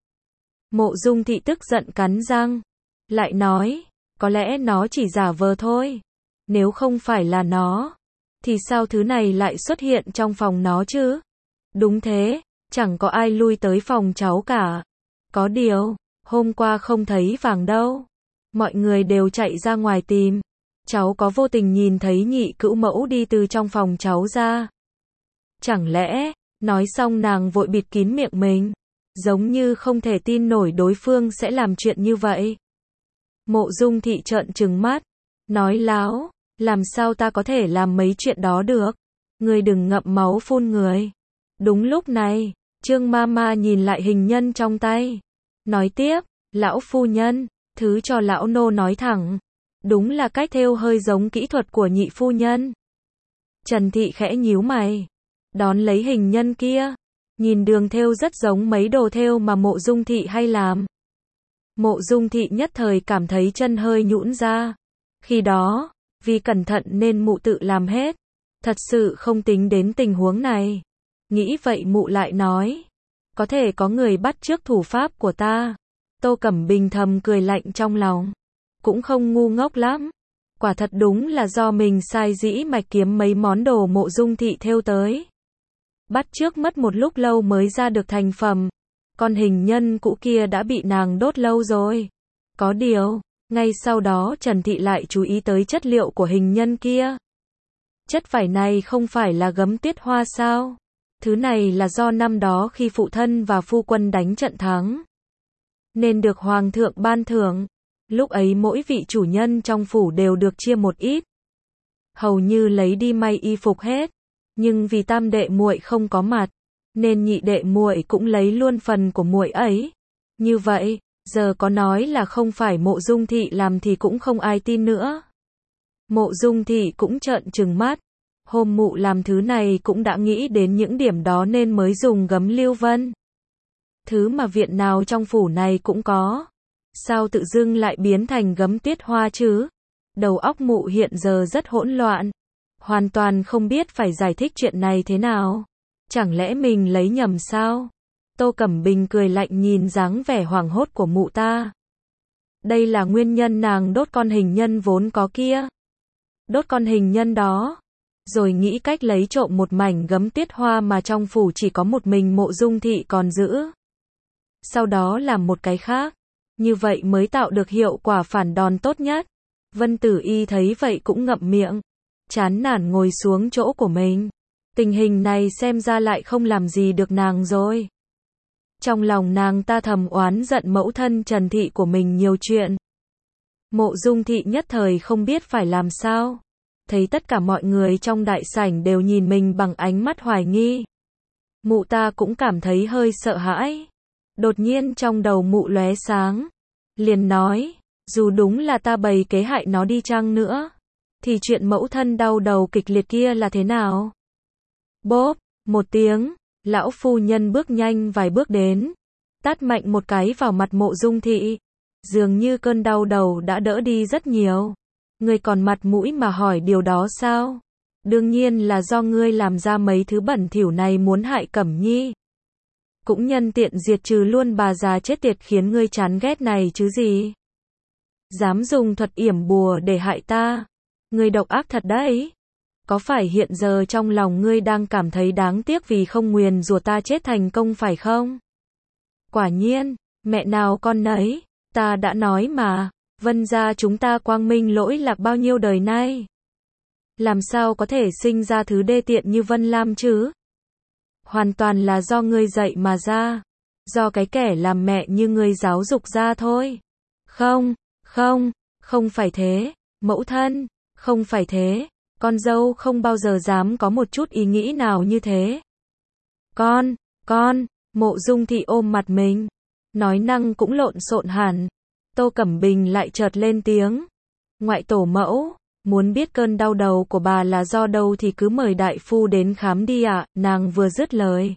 Speaker 1: Mộ Dung Thị tức giận cắn răng. Lại nói, có lẽ nó chỉ giả vờ thôi. Nếu không phải là nó, thì sao thứ này lại xuất hiện trong phòng nó chứ? Đúng thế, chẳng có ai lui tới phòng cháu cả. Có điều, hôm qua không thấy vàng đâu. Mọi người đều chạy ra ngoài tìm. Cháu có vô tình nhìn thấy nhị cữu mẫu đi từ trong phòng cháu ra. Chẳng lẽ, nói xong nàng vội bịt kín miệng mình. Giống như không thể tin nổi đối phương sẽ làm chuyện như vậy. Mộ Dung Thị trợn trừng mắt. Nói láo, làm sao ta có thể làm mấy chuyện đó được? Ngươi đừng ngậm máu phun người. Đúng lúc này, Trương Mama nhìn lại hình nhân trong tay. Nói tiếp, lão phu nhân, thứ cho lão nô nói thẳng. Đúng là cách thêu hơi giống kỹ thuật của nhị phu nhân. Trần Thị khẽ nhíu mày. Đón lấy hình nhân kia. Nhìn đường thêu rất giống mấy đồ thêu mà Mộ Dung Thị hay làm. Mộ Dung Thị nhất thời cảm thấy chân hơi nhũn ra. Khi đó, vì cẩn thận nên mụ tự làm hết. Thật sự không tính đến tình huống này. Nghĩ vậy mụ lại nói. Có thể có người bắt chước thủ pháp của ta. Tô Cẩm Bình thầm cười lạnh trong lòng. Cũng không ngu ngốc lắm. Quả thật đúng là do mình sai dĩ mạch kiếm mấy món đồ Mộ Dung Thị thêu tới. Bắt chước mất một lúc lâu mới ra được thành phẩm. Con hình nhân cũ kia đã bị nàng đốt lâu rồi. Có điều, ngay sau đó Trần Thị lại chú ý tới chất liệu của hình nhân kia. Chất vải này không phải là gấm tuyết hoa sao? Thứ này là do năm đó khi phụ thân và phu quân đánh trận thắng, nên được hoàng thượng ban thưởng. Lúc ấy mỗi vị chủ nhân trong phủ đều được chia một ít. Hầu như lấy đi may y phục hết. Nhưng vì tam đệ muội không có mặt, nên nhị đệ muội cũng lấy luôn phần của muội ấy. Như vậy, giờ có nói là không phải Mộ Dung Thị làm thì cũng không ai tin nữa. Mộ Dung Thị cũng trợn trừng mắt. Hôm mụ làm thứ này cũng đã nghĩ đến những điểm đó nên mới dùng gấm lưu vân. Thứ mà viện nào trong phủ này cũng có. Sao tự dưng lại biến thành gấm tuyết hoa chứ? Đầu óc mụ hiện giờ rất hỗn loạn. Hoàn toàn không biết phải giải thích chuyện này thế nào. Chẳng lẽ mình lấy nhầm sao? Tô Cẩm Bình cười lạnh nhìn dáng vẻ hoảng hốt của mụ ta. Đây là nguyên nhân nàng đốt con hình nhân vốn có kia. Đốt con hình nhân đó. Rồi nghĩ cách lấy trộm một mảnh gấm tuyết hoa mà trong phủ chỉ có một mình Mộ Dung Thị còn giữ. Sau đó làm một cái khác. Như vậy mới tạo được hiệu quả phản đòn tốt nhất. Vân Tử Y thấy vậy cũng ngậm miệng. Chán nản ngồi xuống chỗ của mình. Tình hình này xem ra lại không làm gì được nàng rồi. Trong lòng nàng ta thầm oán giận mẫu thân Trần Thị của mình nhiều chuyện. Mộ Dung Thị nhất thời không biết phải làm sao. Thấy tất cả mọi người trong đại sảnh đều nhìn mình bằng ánh mắt hoài nghi. Mụ ta cũng cảm thấy hơi sợ hãi. Đột nhiên trong đầu mụ lóe sáng. Liền nói, dù đúng là ta bày kế hại nó đi chăng nữa, thì chuyện mẫu thân đau đầu kịch liệt kia là thế nào? Bốp, một tiếng, lão phu nhân bước nhanh vài bước đến, tát mạnh một cái vào mặt Mộ Dung Thị. Dường như cơn đau đầu đã đỡ đi rất nhiều. Ngươi còn mặt mũi mà hỏi điều đó sao? Đương nhiên là do ngươi làm ra mấy thứ bẩn thỉu này muốn hại Cẩm Nhi. Cũng nhân tiện diệt trừ luôn bà già chết tiệt khiến ngươi chán ghét này chứ gì. Dám dùng thuật yểm bùa để hại ta. Ngươi độc ác thật đấy. Có phải hiện giờ trong lòng ngươi đang cảm thấy đáng tiếc vì không nguyền rủa ta chết thành công phải không? Quả nhiên, mẹ nào con nấy, ta đã nói mà, Vân gia chúng ta quang minh lỗi lạc bao nhiêu đời nay. Làm sao có thể sinh ra thứ đê tiện như Vân Lam chứ? Hoàn toàn là do ngươi dạy mà ra. Do cái kẻ làm mẹ như ngươi giáo dục ra thôi. Không, không phải thế, mẫu thân, không phải thế, con dâu không bao giờ dám có một chút ý nghĩ nào như thế. Con, Mộ Dung Thị ôm mặt mình, nói năng cũng lộn xộn hẳn. Tô Cẩm Bình lại chợt lên tiếng. Ngoại tổ mẫu, muốn biết cơn đau đầu của bà là do đâu thì cứ mời đại phu đến khám đi ạ. Nàng vừa dứt lời,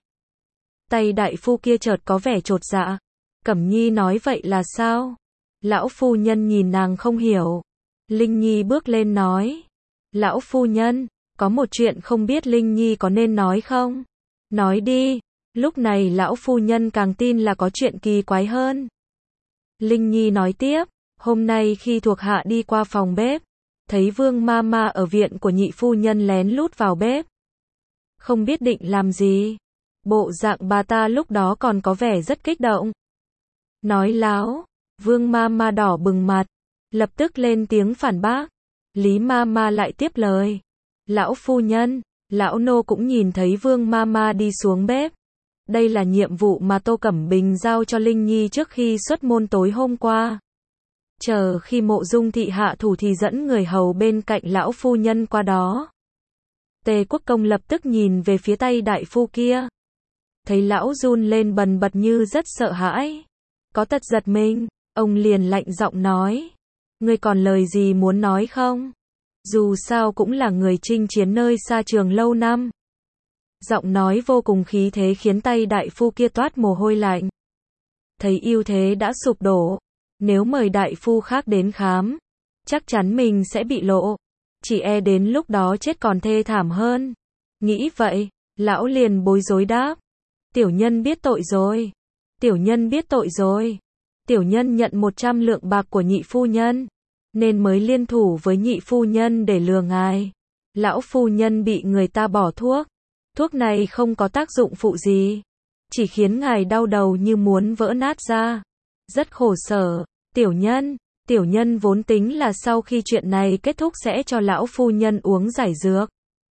Speaker 1: tay đại phu kia chợt có vẻ chột dạ. Cẩm Nhi nói vậy là sao? Lão phu nhân nhìn nàng không hiểu. Linh Nhi bước lên nói. Lão phu nhân, có một chuyện không biết Linh Nhi có nên nói không? Nói đi. Lúc này lão phu nhân càng tin là có chuyện kỳ quái hơn. Linh Nhi nói tiếp, hôm nay khi thuộc hạ đi qua phòng bếp, thấy Vương Mama ở viện của nhị phu nhân lén lút vào bếp. Không biết định làm gì. Bộ dạng bà ta lúc đó còn có vẻ rất kích động. Nói láo, Vương Mama đỏ bừng mặt, lập tức lên tiếng phản bác. Lý Mama lại tiếp lời. Lão phu nhân, lão nô cũng nhìn thấy Vương Mama đi xuống bếp. Đây là nhiệm vụ mà Tô Cẩm Bình giao cho Linh Nhi trước khi xuất môn tối hôm qua. Chờ khi Mộ Dung Thị hạ thủ thì dẫn người hầu bên cạnh lão phu nhân qua đó. Tề Quốc Công lập tức nhìn về phía tay đại phu kia. Thấy lão run lên bần bật như rất sợ hãi. Có tật giật mình, ông liền lạnh giọng nói. Ngươi còn lời gì muốn nói không? Dù sao cũng là người chinh chiến nơi xa trường lâu năm. Giọng nói vô cùng khí thế khiến tay đại phu kia toát mồ hôi lạnh. Thấy ưu thế đã sụp đổ. Nếu mời đại phu khác đến khám, chắc chắn mình sẽ bị lộ. Chỉ e đến lúc đó chết còn thê thảm hơn. Nghĩ vậy, lão liền bối rối đáp. Tiểu nhân biết tội rồi. Tiểu nhân biết tội rồi. Tiểu nhân nhận 100 lượng bạc của nhị phu nhân, nên mới liên thủ với nhị phu nhân để lừa ngài. Lão phu nhân bị người ta bỏ thuốc. Thuốc này không có tác dụng phụ gì, chỉ khiến ngài đau đầu như muốn vỡ nát ra. Rất khổ sở. Tiểu nhân vốn tính là sau khi chuyện này kết thúc sẽ cho lão phu nhân uống giải dược.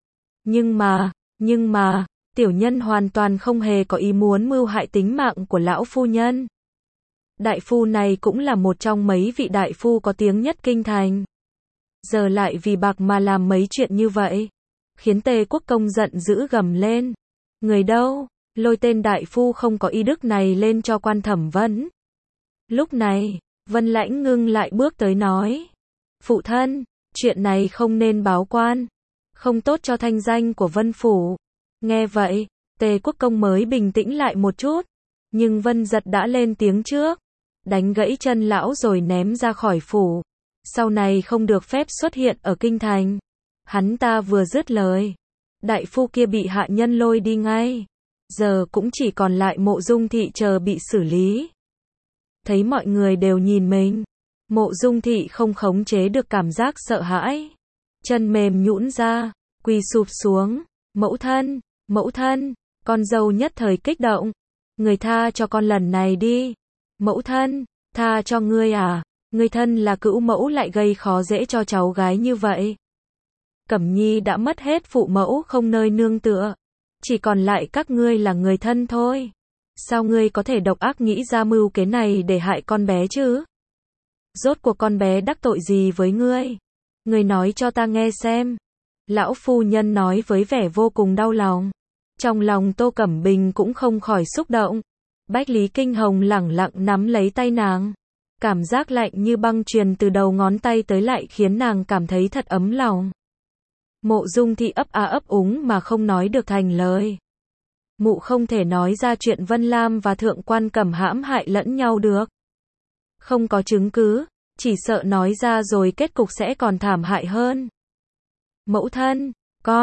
Speaker 1: Nhưng mà, tiểu nhân hoàn toàn không hề có ý muốn mưu hại tính mạng của lão phu nhân. Đại phu này cũng là một trong mấy vị đại phu có tiếng nhất kinh thành. Giờ lại vì bạc mà làm mấy chuyện như vậy, khiến Tề Quốc Công giận dữ gầm lên. Người đâu, lôi tên đại phu không có y đức này lên cho quan thẩm vấn. Lúc này, Vân Lãnh Ngưng lại bước tới nói. Phụ thân, chuyện này không nên báo quan, không tốt cho thanh danh của Vân Phủ. Nghe vậy, Tề Quốc Công mới bình tĩnh lại một chút. Nhưng Vân Giật đã lên tiếng trước, đánh gãy chân lão rồi ném ra khỏi phủ. Sau này không được phép xuất hiện ở kinh thành. Hắn ta vừa dứt lời, đại phu kia bị hạ nhân lôi đi ngay. Giờ cũng chỉ còn lại Mộ Dung Thị chờ bị xử lý. Thấy mọi người đều nhìn mình, Mộ Dung Thị không khống chế được cảm giác sợ hãi. Chân mềm nhũn ra, quỳ sụp xuống. Mẫu thân, con dâu nhất thời kích động. Người tha cho con lần này đi. Mẫu thân, tha cho ngươi à? Ngươi thân là cữu mẫu lại gây khó dễ cho cháu gái như vậy. Cẩm Nhi đã mất hết phụ mẫu không nơi nương tựa. Chỉ còn lại các ngươi là người thân thôi. Sao ngươi có thể độc ác nghĩ ra mưu kế này để hại con bé chứ? Rốt cuộc con bé đắc tội gì với ngươi? Ngươi nói cho ta nghe xem. Lão phu nhân nói với vẻ vô cùng đau lòng. Trong lòng Tô Cẩm Bình cũng không khỏi xúc động. Bách Lý Kinh Hồng lẳng lặng nắm lấy tay nàng. Cảm giác lạnh như băng truyền từ đầu ngón tay tới lại khiến nàng cảm thấy thật ấm lòng. Mộ Dung Thị ấp a ấp úng mà không nói được thành lời. Mụ không thể nói ra chuyện Vân Lam và Thượng Quan Cẩm hãm hại lẫn nhau được. Không có chứng cứ, chỉ sợ nói ra rồi kết cục sẽ còn thảm hại hơn. Mẫu thân,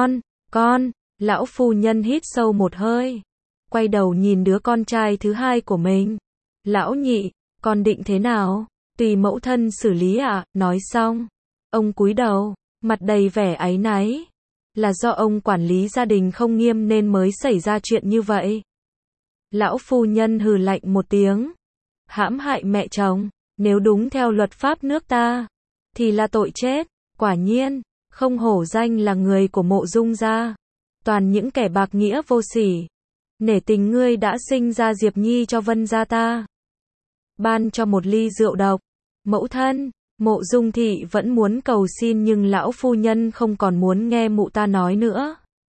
Speaker 1: con, lão phu nhân hít sâu một hơi. Quay đầu nhìn đứa con trai thứ hai của mình. Lão nhị, con định thế nào? Tùy mẫu thân xử lý ạ, nói xong. Ông cúi đầu, mặt đầy vẻ áy náy. Là do ông quản lý gia đình không nghiêm nên mới xảy ra chuyện như vậy. Lão phu nhân hừ lạnh một tiếng. Hãm hại mẹ chồng, nếu đúng theo luật pháp nước ta, thì là tội chết. Quả nhiên, không hổ danh là người của Mộ Dung gia. Toàn những kẻ bạc nghĩa vô sỉ. Nể tình ngươi đã sinh ra Diệp Nhi cho Vân gia ta. Ban cho một ly rượu độc. Mẫu thân, Mộ Dung Thị vẫn muốn cầu xin nhưng lão phu nhân không còn muốn nghe mụ ta nói nữa.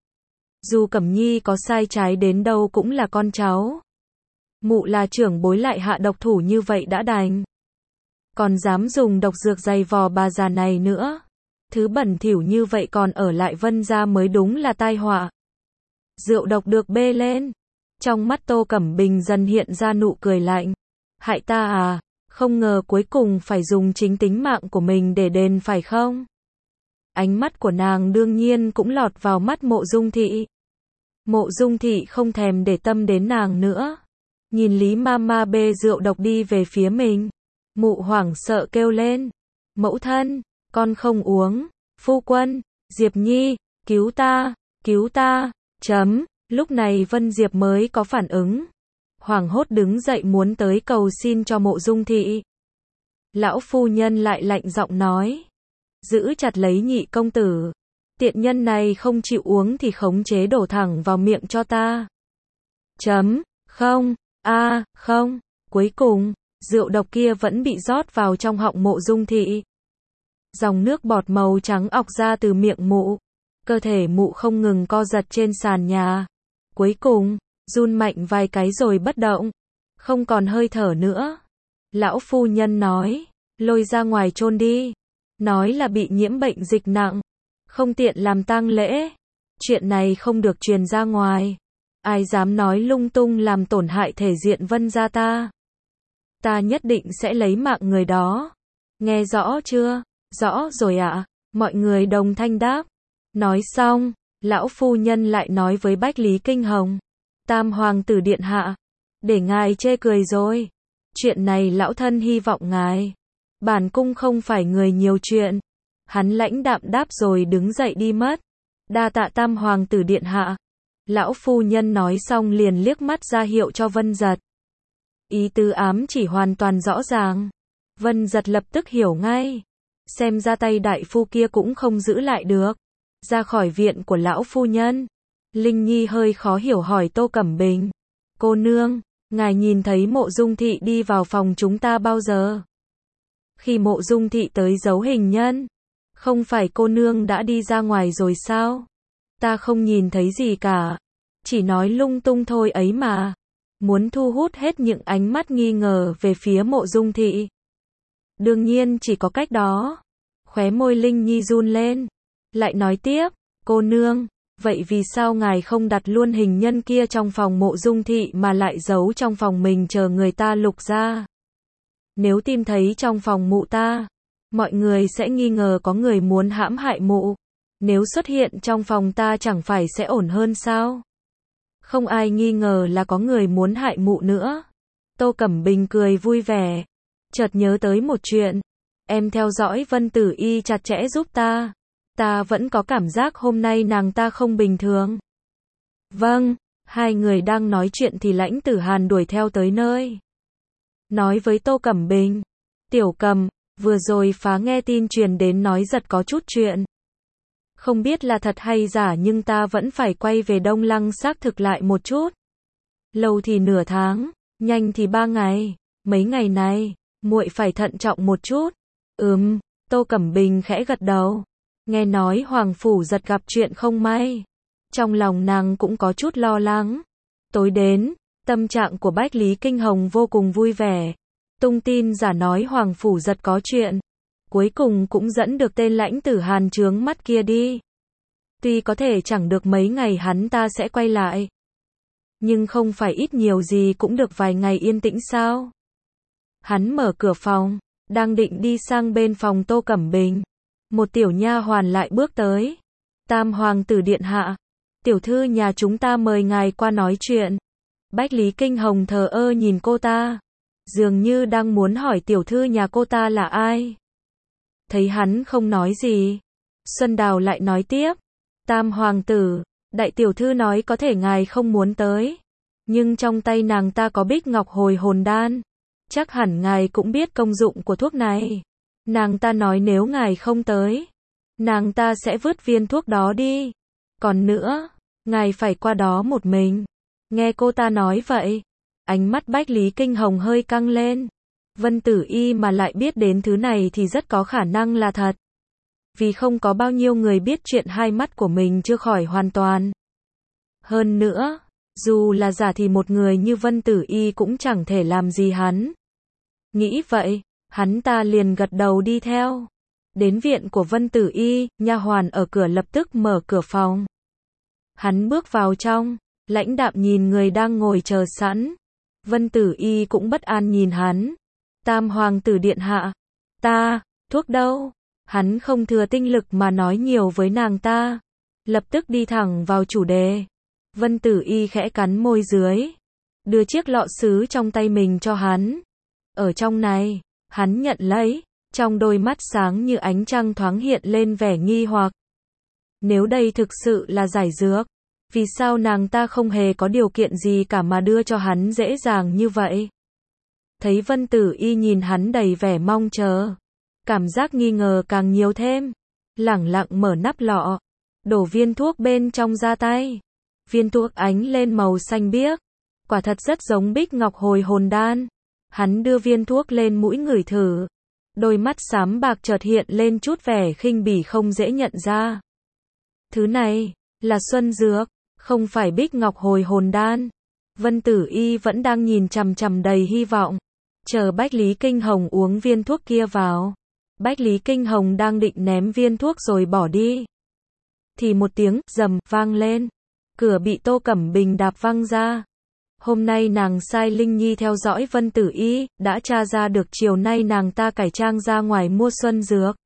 Speaker 1: Dù Cẩm Nhi có sai trái đến đâu cũng là con cháu. Mụ là trưởng bối lại hạ độc thủ như vậy đã đành. Còn dám dùng độc dược giày vò bà già này nữa. Thứ bẩn thỉu như vậy còn ở lại Vân gia mới đúng là tai họa. Rượu độc được bê lên. Trong mắt Tô Cẩm Bình dần hiện ra nụ cười lạnh. Hại ta à, không ngờ cuối cùng phải dùng chính tính mạng của mình để đền phải không? Ánh mắt của nàng đương nhiên cũng lọt vào mắt Mộ Dung Thị. Mộ Dung Thị không thèm để tâm đến nàng nữa. Nhìn Lý Mama bê rượu độc đi về phía mình. Mụ hoảng sợ kêu lên. Mẫu thân, con không uống. Phu quân, Diệp Nhi, cứu ta, cứu ta. Lúc này Vân Diệp mới có phản ứng. Hoảng hốt đứng dậy muốn tới cầu xin cho Mộ Dung Thị. Lão phu nhân lại lạnh giọng nói. Giữ chặt lấy nhị công tử. Tiện nhân này không chịu uống thì khống chế đổ thẳng vào miệng cho ta. Không, không. Cuối cùng, rượu độc kia vẫn bị rót vào trong họng Mộ Dung Thị. Dòng nước bọt màu trắng ọc ra từ miệng mụ. Cơ thể mụ không ngừng co giật trên sàn nhà. Cuối cùng, run mạnh vài cái rồi bất động. Không còn hơi thở nữa. Lão phu nhân nói, lôi ra ngoài chôn đi. Nói là bị nhiễm bệnh dịch nặng. Không tiện làm tang lễ. Chuyện này không được truyền ra ngoài. Ai dám nói lung tung làm tổn hại thể diện Vân gia ta. Ta nhất định sẽ lấy mạng người đó. Nghe rõ chưa? Rõ rồi ạ. Mọi người đồng thanh đáp. Nói xong, lão phu nhân lại nói với Bách Lý Kinh Hồng. Tam hoàng tử điện hạ. Để ngài chê cười rồi. Chuyện này lão thân hy vọng ngài. Bản cung không phải người nhiều chuyện. Hắn lãnh đạm đáp rồi đứng dậy đi mất. Đa tạ tam hoàng tử điện hạ. Lão phu nhân nói xong liền liếc mắt ra hiệu cho Vân Giật. Ý tứ ám chỉ hoàn toàn rõ ràng. Vân Giật lập tức hiểu ngay. Xem ra tay đại phu kia cũng không giữ lại được. Ra khỏi viện của lão phu nhân. Linh Nhi hơi khó hiểu hỏi Tô Cẩm Bình. Cô nương, ngài nhìn thấy Mộ Dung Thị đi vào phòng chúng ta bao giờ? Khi Mộ Dung Thị tới giấu hình nhân. Không phải cô nương đã đi ra ngoài rồi sao? Ta không nhìn thấy gì cả. Chỉ nói lung tung thôi ấy mà. Muốn thu hút hết những ánh mắt nghi ngờ về phía Mộ Dung Thị. Đương nhiên chỉ có cách đó. Khóe môi Linh Nhi run lên. Lại nói tiếp, cô nương, vậy vì sao ngài không đặt luôn hình nhân kia trong phòng Mộ Dung Thị mà lại giấu trong phòng mình chờ người ta lục ra? Nếu tìm thấy trong phòng mụ ta, mọi người sẽ nghi ngờ có người muốn hãm hại mụ. Nếu xuất hiện trong phòng ta chẳng phải sẽ ổn hơn sao? Không ai nghi ngờ là có người muốn hại mụ nữa. Tô Cẩm Bình cười vui vẻ. Chợt nhớ tới một chuyện. Em theo dõi Vân Tử Y chặt chẽ giúp ta. Ta vẫn có cảm giác hôm nay nàng ta không bình thường. Vâng, hai người đang nói chuyện thì Lãnh Tử Hàn đuổi theo tới nơi. Nói với Tô Cẩm Bình. Tiểu Cầm, vừa rồi phá nghe tin truyền đến nói Giật có chút chuyện. Không biết là thật hay giả nhưng ta vẫn phải quay về Đông Lăng xác thực lại một chút. Lâu thì nửa tháng, nhanh thì 3 ngày. Mấy ngày này, muội phải thận trọng một chút. Tô Cẩm Bình khẽ gật đầu. Nghe nói Hoàng Phủ Giật gặp chuyện không may. Trong lòng nàng cũng có chút lo lắng. Tối đến, Tâm trạng của Bách Lý Kinh Hồng vô cùng vui vẻ. Tung tin giả nói Hoàng Phủ Giật có chuyện. Cuối cùng cũng dẫn được tên lãnh tử Hàn chướng mắt kia đi. Tuy có thể chẳng được mấy ngày hắn ta sẽ quay lại. Nhưng không phải ít nhiều gì cũng được vài ngày yên tĩnh sao? Hắn mở cửa phòng, đang định đi sang bên phòng Tô Cẩm Bình. Một tiểu nha hoàn lại bước tới. Tam hoàng tử điện hạ, tiểu thư nhà chúng ta mời ngài qua nói chuyện. Bách Lý Kinh Hồng thờ ơ nhìn cô ta, dường như đang muốn hỏi tiểu thư nhà cô ta là ai. Thấy hắn không nói gì, Xuân Đào lại nói tiếp. Tam hoàng tử, đại tiểu thư nói có thể ngài không muốn tới, nhưng trong tay nàng ta có Bích Ngọc Hồi Hồn Đan. Chắc hẳn ngài cũng biết công dụng của thuốc này. Nàng ta nói nếu ngài không tới, nàng ta sẽ vứt viên thuốc đó đi. Còn nữa, ngài phải qua đó một mình. Nghe cô ta nói vậy, ánh mắt Bách Lý Kinh Hồng hơi căng lên. Vân Tử Y mà lại biết đến thứ này thì rất có khả năng là thật. Vì không có bao nhiêu người biết chuyện hai mắt của mình chưa khỏi hoàn toàn. Hơn nữa, dù là giả thì một người như Vân Tử Y cũng chẳng thể làm gì hắn. Nghĩ vậy, hắn ta liền gật đầu đi theo. Đến viện của Vân Tử Y, nha hoàn ở cửa lập tức mở cửa phòng. Hắn bước vào trong, lãnh đạm nhìn người đang ngồi chờ sẵn. Vân Tử Y cũng bất an nhìn hắn. Tam hoàng tử điện hạ, thuốc đâu? Hắn không thừa tinh lực mà nói nhiều với nàng ta. Lập tức đi thẳng vào chủ đề. Vân Tử Y khẽ cắn môi dưới, đưa chiếc lọ sứ trong tay mình cho hắn. Ở trong này, hắn nhận lấy, trong đôi mắt sáng như ánh trăng thoáng hiện lên vẻ nghi hoặc. Nếu đây thực sự là giải dược, vì sao nàng ta không hề có điều kiện gì cả mà đưa cho hắn dễ dàng như vậy? Thấy Vân Tử Y nhìn hắn đầy vẻ mong chờ, cảm giác nghi ngờ càng nhiều thêm. Lẳng lặng mở nắp lọ, đổ viên thuốc bên trong ra tay. Viên thuốc ánh lên màu xanh biếc, quả thật rất giống Bích Ngọc Hồi Hồn Đan. Hắn đưa viên thuốc lên mũi ngửi thử. Đôi mắt xám bạc chợt hiện lên chút vẻ khinh bỉ không dễ nhận ra. Thứ này, là xuân dược, không phải Bích Ngọc Hồi Hồn Đan. Vân Tử Y vẫn đang nhìn chằm chằm đầy hy vọng, chờ Bách Lý Kinh Hồng uống viên thuốc kia vào. Bách Lý Kinh Hồng đang định ném viên thuốc rồi bỏ đi. Thì một tiếng rầm vang lên. Cửa bị Tô Cẩm Bình đạp văng ra. Hôm nay nàng sai Linh Nhi theo dõi Vân Tử Y, đã tra ra được chiều nay nàng ta cải trang ra ngoài mua xuân dược.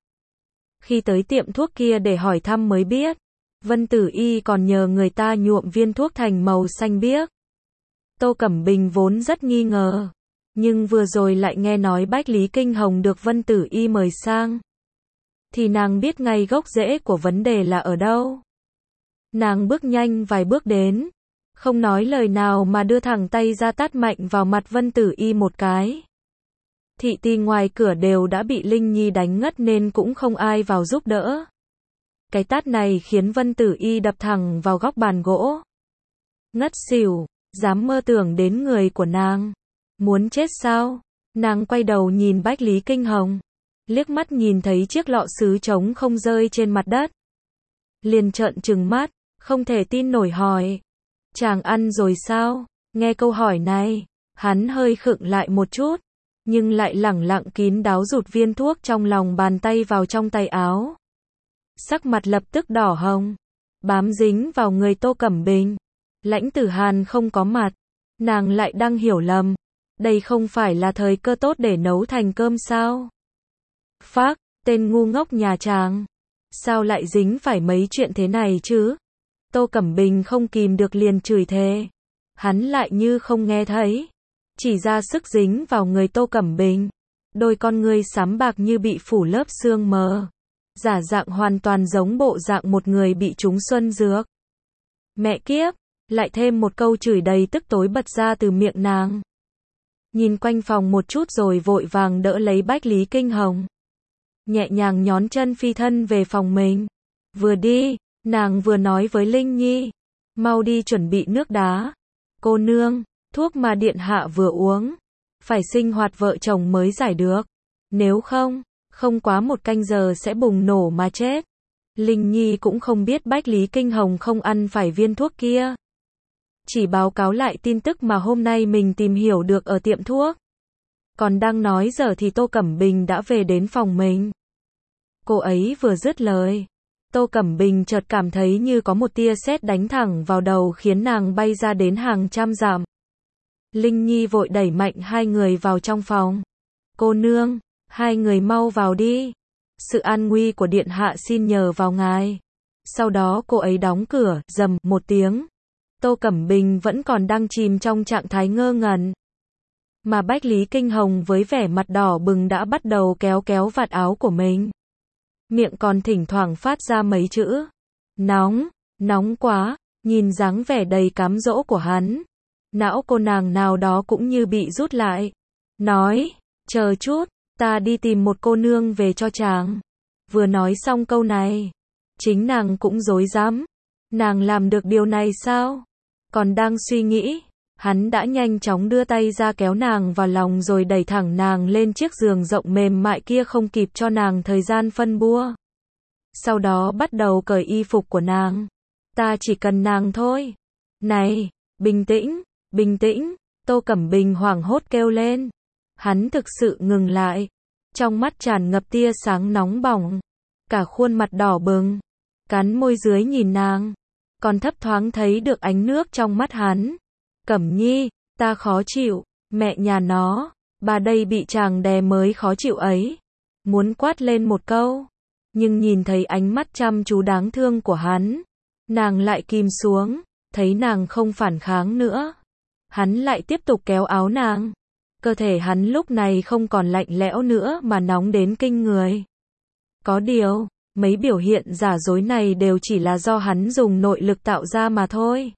Speaker 1: Khi tới tiệm thuốc kia để hỏi thăm mới biết, Vân Tử Y còn nhờ người ta nhuộm viên thuốc thành màu xanh biếc. Tô Cẩm Bình vốn rất nghi ngờ, nhưng vừa rồi lại nghe nói Bách Lý Kinh Hồng được Vân Tử Y mời sang, thì nàng biết ngay gốc rễ của vấn đề là ở đâu. Nàng bước nhanh vài bước đến, không nói lời nào mà đưa thẳng tay ra tát mạnh vào mặt Vân Tử Y một cái. Thị tỳ ngoài cửa đều đã bị Linh Nhi đánh ngất nên cũng không ai vào giúp đỡ. Cái tát này khiến Vân Tử Y đập thẳng vào góc bàn gỗ. Ngất xỉu, dám mơ tưởng đến người của nàng. Muốn chết sao? Nàng quay đầu nhìn Bách Lý Kinh Hồng, liếc mắt nhìn thấy chiếc lọ sứ trống không rơi trên mặt đất. Liền trợn trừng mắt, không thể tin nổi hỏi. Chàng ăn rồi sao? Nghe câu hỏi này, hắn hơi khựng lại một chút, nhưng lại lẳng lặng kín đáo rụt viên thuốc trong lòng bàn tay vào trong tay áo. Sắc mặt lập tức đỏ hồng, bám dính vào người Tô Cẩm Bình. Lãnh Tử Hàn không có mặt, nàng lại đang hiểu lầm. Đây không phải là thời cơ tốt để nấu thành cơm sao? Phác, tên ngu ngốc nhà chàng. Sao lại dính phải mấy chuyện thế này chứ? Tô Cẩm Bình không kìm được liền chửi thề. Hắn lại như không nghe thấy, chỉ ra sức dính vào người Tô Cẩm Bình. Đôi con ngươi xám bạc như bị phủ lớp sương mờ, giả dạng hoàn toàn giống bộ dạng một người bị trúng xuân dược. Mẹ kiếp, lại thêm một câu chửi đầy tức tối bật ra từ miệng nàng. Nhìn quanh phòng một chút rồi vội vàng đỡ lấy Bách Lý Kinh Hồng, nhẹ nhàng nhón chân phi thân về phòng mình. Vừa đi, nàng vừa nói với Linh Nhi, mau đi chuẩn bị nước đá. Cô nương, thuốc mà điện hạ vừa uống, phải sinh hoạt vợ chồng mới giải được. Nếu không, không quá một canh giờ sẽ bùng nổ mà chết. Linh Nhi cũng không biết Bách Lý Kinh Hồng không ăn phải viên thuốc kia. chỉ báo cáo lại tin tức mà hôm nay mình tìm hiểu được ở tiệm thuốc. Còn đang nói giờ thì Tô Cẩm Bình đã về đến phòng mình. Cô ấy vừa dứt lời, Tô Cẩm Bình chợt cảm thấy như có một tia sét đánh thẳng vào đầu khiến nàng bay ra đến hàng trăm dặm. Linh Nhi vội đẩy mạnh hai người vào trong phòng. Cô nương, hai người mau vào đi. Sự an nguy của điện hạ xin nhờ vào ngài. Sau đó cô ấy đóng cửa, rầm một tiếng. Tô Cẩm Bình vẫn còn đang chìm trong trạng thái ngơ ngẩn. Mà Bách Lý Kinh Hồng với vẻ mặt đỏ bừng đã bắt đầu kéo kéo vạt áo của mình. Miệng còn thỉnh thoảng phát ra mấy chữ. Nóng, nóng quá, nhìn dáng vẻ đầy cám dỗ của hắn. Não cô nàng nào đó cũng như bị rút lại. Nói, chờ chút, ta đi tìm một cô nương về cho chàng. Vừa nói xong câu này, chính nàng cũng rối rắm. Nàng làm được điều này sao? Còn đang suy nghĩ, hắn đã nhanh chóng đưa tay ra kéo nàng vào lòng rồi đẩy thẳng nàng lên chiếc giường rộng mềm mại kia không kịp cho nàng thời gian phân bua. Sau đó bắt đầu cởi y phục của nàng. Ta chỉ cần nàng thôi. Này, bình tĩnh, bình tĩnh, Tô Cẩm Bình hoảng hốt kêu lên. Hắn thực sự ngừng lại. Trong mắt tràn ngập tia sáng nóng bỏng. Cả khuôn mặt đỏ bừng. Cắn môi dưới nhìn nàng. Còn thấp thoáng thấy được ánh nước trong mắt hắn. Cẩm Nhi, ta khó chịu, mẹ nhà nó, bà đây bị chàng đè mới khó chịu ấy. Muốn quát lên một câu, nhưng nhìn thấy ánh mắt chăm chú đáng thương của hắn, nàng lại kìm xuống, thấy nàng không phản kháng nữa. Hắn lại tiếp tục kéo áo nàng. Cơ thể hắn lúc này không còn lạnh lẽo nữa mà nóng đến kinh người. Có điều, mấy biểu hiện giả dối này đều chỉ là do hắn dùng nội lực tạo ra mà thôi.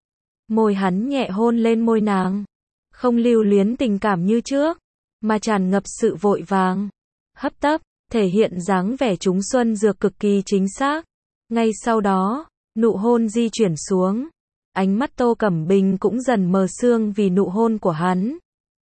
Speaker 1: Môi hắn nhẹ hôn lên môi nàng, không lưu luyến tình cảm như trước, mà tràn ngập sự vội vàng, hấp tấp, thể hiện dáng vẻ trúng xuân dược cực kỳ chính xác. Ngay sau đó, nụ hôn di chuyển xuống, ánh mắt Tô Cẩm Bình cũng dần mờ sương vì nụ hôn của hắn.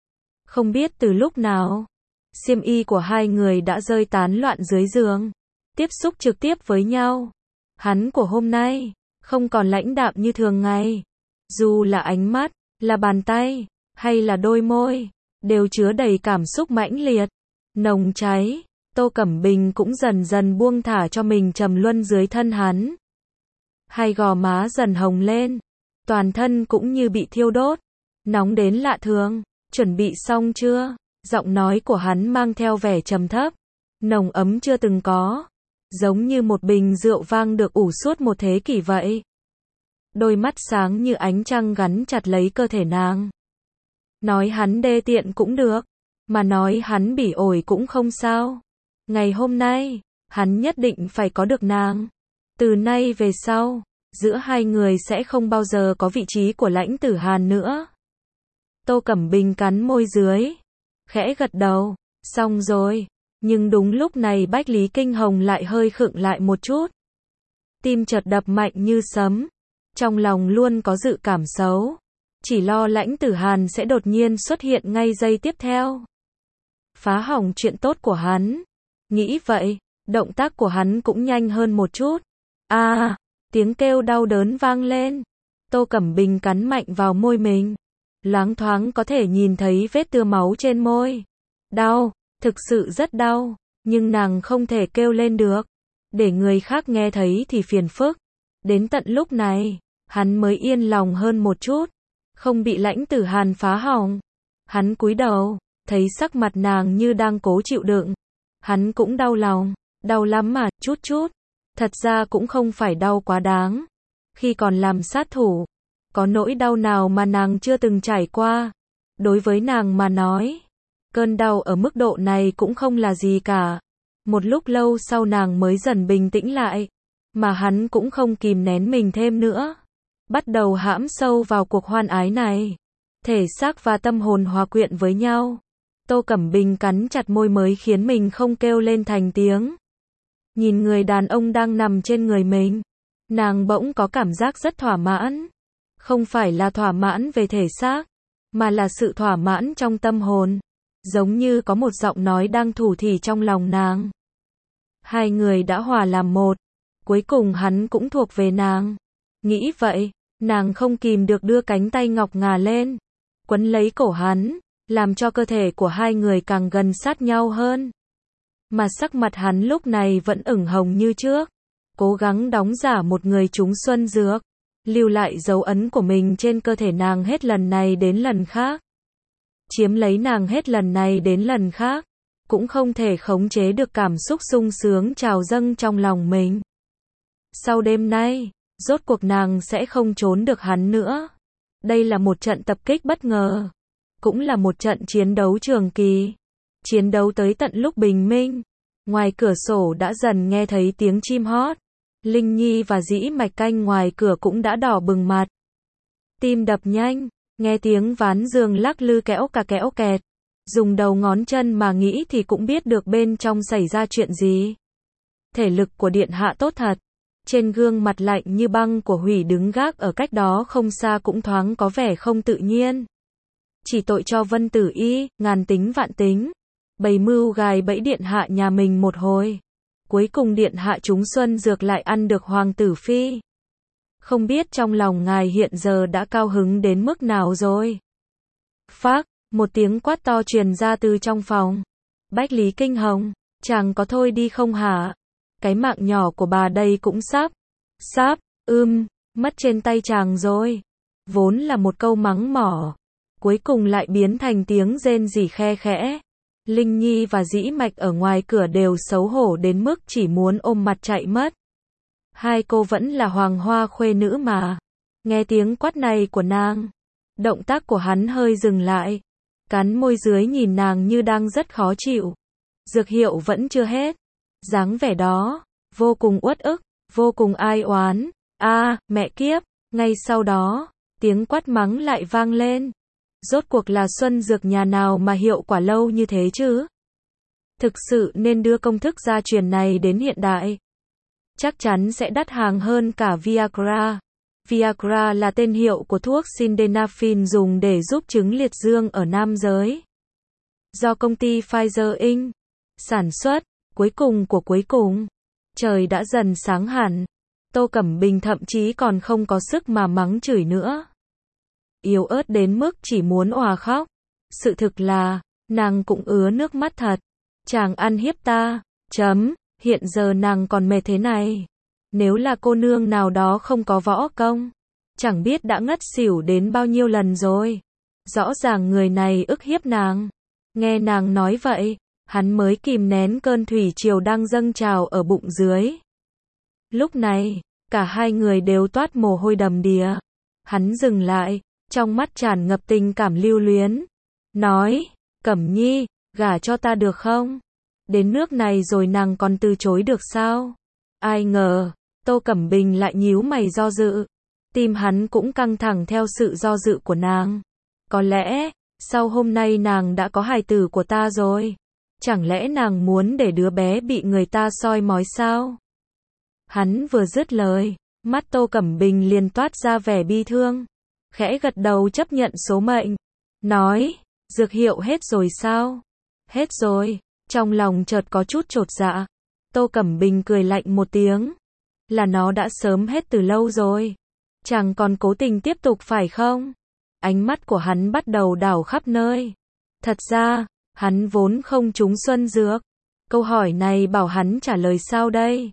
Speaker 1: Không biết từ lúc nào, xiêm y của hai người đã rơi tán loạn dưới giường, tiếp xúc trực tiếp với nhau. Hắn của hôm nay, không còn lãnh đạm như thường ngày. Dù là ánh mắt, là bàn tay, hay là đôi môi, đều chứa đầy cảm xúc mãnh liệt, nồng cháy. Tô Cẩm Bình cũng dần dần buông thả cho mình trầm luân dưới thân hắn. Hai gò má dần hồng lên, toàn thân cũng như bị thiêu đốt, nóng đến lạ thường. Chuẩn bị xong chưa? Giọng nói của hắn mang theo vẻ trầm thấp, nồng ấm chưa từng có, giống như một bình rượu vang được ủ suốt một thế kỷ vậy. Đôi mắt sáng như ánh trăng gắn chặt lấy cơ thể nàng. Nói hắn đê tiện cũng được, mà nói hắn bỉ ổi cũng không sao. Ngày hôm nay, hắn nhất định phải có được nàng. Từ nay về sau, giữa hai người sẽ không bao giờ có vị trí của Lãnh Tử Hàn nữa. Tô Cẩm Bình cắn môi dưới, khẽ gật đầu, xong rồi. Nhưng đúng lúc này Bách Lý Kinh Hồng lại hơi khựng lại một chút. Tim chợt đập mạnh như sấm. Trong lòng luôn có dự cảm xấu. Chỉ lo Lãnh Tử Hàn sẽ đột nhiên xuất hiện ngay giây tiếp theo. Phá hỏng chuyện tốt của hắn. Nghĩ vậy, động tác của hắn cũng nhanh hơn một chút. Tiếng kêu đau đớn vang lên. Tô Cẩm Bình cắn mạnh vào môi mình. Loáng thoáng có thể nhìn thấy vết tưa máu trên môi. Đau, thực sự rất đau, nhưng nàng không thể kêu lên được. Để người khác nghe thấy thì phiền phức. Đến tận lúc này, hắn mới yên lòng hơn một chút, không bị Lãnh Tử Hàn phá hỏng. Hắn cúi đầu, thấy sắc mặt nàng như đang cố chịu đựng. Hắn cũng đau lòng, đau lắm mà, chút chút. Thật ra cũng không phải đau quá đáng. Khi còn làm sát thủ, có nỗi đau nào mà nàng chưa từng trải qua. Đối với nàng mà nói, cơn đau ở mức độ này cũng không là gì cả. Một lúc lâu sau nàng mới dần bình tĩnh lại, mà hắn cũng không kìm nén mình thêm nữa. Bắt đầu hãm sâu vào cuộc hoan ái này. Thể xác và tâm hồn hòa quyện với nhau. Tô Cẩm Bình cắn chặt môi mới khiến mình không kêu lên thành tiếng. Nhìn người đàn ông đang nằm trên người mình, nàng bỗng có cảm giác rất thỏa mãn. Không phải là thỏa mãn về thể xác, mà là sự thỏa mãn trong tâm hồn. Giống như có một giọng nói đang thủ thỉ trong lòng nàng. Hai người đã hòa làm một. Cuối cùng hắn cũng thuộc về nàng. Nghĩ vậy, Nàng không kìm được đưa cánh tay ngọc ngà lên, quấn lấy cổ hắn, làm cho cơ thể của hai người càng gần sát nhau hơn. Mà sắc mặt hắn lúc này vẫn ửng hồng như trước, cố gắng đóng giả một người trúng xuân dược, lưu lại dấu ấn của mình trên cơ thể nàng hết lần này đến lần khác. Chiếm lấy nàng hết lần này đến lần khác, cũng không thể khống chế được cảm xúc sung sướng trào dâng trong lòng mình. Sau đêm nay, rốt cuộc nàng sẽ không trốn được hắn nữa. Đây là một trận tập kích bất ngờ, cũng là một trận chiến đấu trường kỳ. Chiến đấu tới tận lúc bình minh, ngoài cửa sổ đã dần nghe thấy tiếng chim hót. Linh Nhi và Dĩ Mạch canh ngoài cửa cũng đã đỏ bừng mặt. Tim đập nhanh, nghe tiếng ván giường lắc lư kéo cà kéo kẹt. Dùng đầu ngón chân mà nghĩ thì cũng biết được bên trong xảy ra chuyện gì. Thể lực của điện hạ tốt thật. Trên gương mặt lạnh như băng của Hủy đứng gác ở cách đó không xa cũng thoáng có vẻ không tự nhiên. Chỉ tội cho Vân Tử Y, ngàn tính vạn tính, bày mưu gài bẫy điện hạ nhà mình một hồi. Cuối cùng điện hạ trúng xuân dược lại ăn được hoàng tử phi. Không biết trong lòng ngài hiện giờ đã cao hứng đến mức nào rồi. Phác, một tiếng quát to truyền ra từ trong phòng. Bách Lý Kinh Hồng, chàng có thôi đi không hả? Cái mạng nhỏ của bà đây cũng sắp, mất trên tay chàng rồi. Vốn là một câu mắng mỏ, cuối cùng lại biến thành tiếng rên rỉ khe khẽ. Linh Nhi và Dĩ Mạch ở ngoài cửa đều xấu hổ đến mức chỉ muốn ôm mặt chạy mất. Hai cô vẫn là hoàng hoa khuê nữ mà. Nghe tiếng quát này của nàng, động tác của hắn hơi dừng lại, cắn môi dưới nhìn nàng như đang rất khó chịu. Dược hiệu vẫn chưa hết. Dáng vẻ đó, vô cùng uất ức, vô cùng ai oán. Mẹ kiếp, ngay sau đó, tiếng quát mắng lại vang lên. Rốt cuộc là xuân dược nhà nào mà hiệu quả lâu như thế chứ? Thực sự nên đưa công thức gia truyền này đến hiện đại. Chắc chắn sẽ đắt hàng hơn cả Viagra. Viagra là tên hiệu của thuốc sildenafil dùng để giúp chứng liệt dương ở nam giới. Do công ty Pfizer Inc. sản xuất, cuối cùng, trời đã dần sáng hẳn. Tô Cẩm Bình thậm chí còn không có sức mà mắng chửi nữa. Yếu ớt đến mức chỉ muốn òa khóc. Sự thực là, nàng cũng ứa nước mắt thật. Chàng ăn hiếp ta, hiện giờ nàng còn mệt thế này. Nếu là cô nương nào đó không có võ công, chẳng biết đã ngất xỉu đến bao nhiêu lần rồi. Rõ ràng người này ức hiếp nàng. Nghe nàng nói vậy, hắn mới kìm nén cơn thủy triều đang dâng trào ở bụng dưới. Lúc này, cả hai người đều toát mồ hôi đầm đìa. Hắn dừng lại, trong mắt tràn ngập tình cảm lưu luyến. Nói, Cẩm Nhi, gả cho ta được không? Đến nước này rồi nàng còn từ chối được sao? Ai ngờ, Tô Cẩm Bình lại nhíu mày do dự. Tim hắn cũng căng thẳng theo sự do dự của nàng. Có lẽ, sau hôm nay nàng đã có hài tử của ta rồi. Chẳng lẽ nàng muốn để đứa bé bị người ta soi mói sao? Hắn vừa dứt lời, mắt Tô Cẩm Bình liền toát ra vẻ bi thương. Khẽ gật đầu chấp nhận số mệnh. Nói, dược hiệu hết rồi sao? Hết rồi. Trong lòng chợt có chút chột dạ. Tô Cẩm Bình cười lạnh một tiếng. Là nó đã sớm hết từ lâu rồi. Chàng còn cố tình tiếp tục phải không? Ánh mắt của hắn bắt đầu đảo khắp nơi. Thật ra, hắn vốn không trúng xuân dược. Câu hỏi này bảo hắn trả lời sao đây?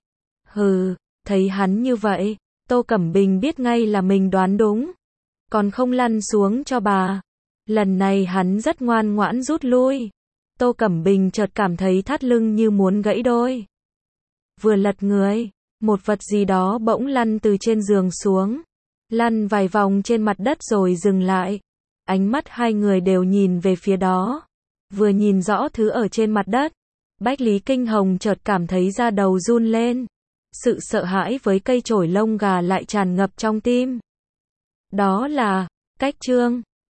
Speaker 1: Thấy hắn như vậy, Tô Cẩm Bình biết ngay là mình đoán đúng. Còn không lăn xuống cho bà. Lần này hắn rất ngoan ngoãn rút lui. Tô Cẩm Bình chợt cảm thấy thắt lưng như muốn gãy đôi. Vừa lật người, một vật gì đó bỗng lăn từ trên giường xuống. Lăn vài vòng trên mặt đất rồi dừng lại. Ánh mắt hai người đều nhìn về phía đó. Vừa nhìn rõ thứ ở trên mặt đất, Bách Lý Kinh Hồng chợt cảm thấy da đầu run lên. Sự sợ hãi với cây chổi lông gà lại tràn ngập trong tim. Đó là cách chương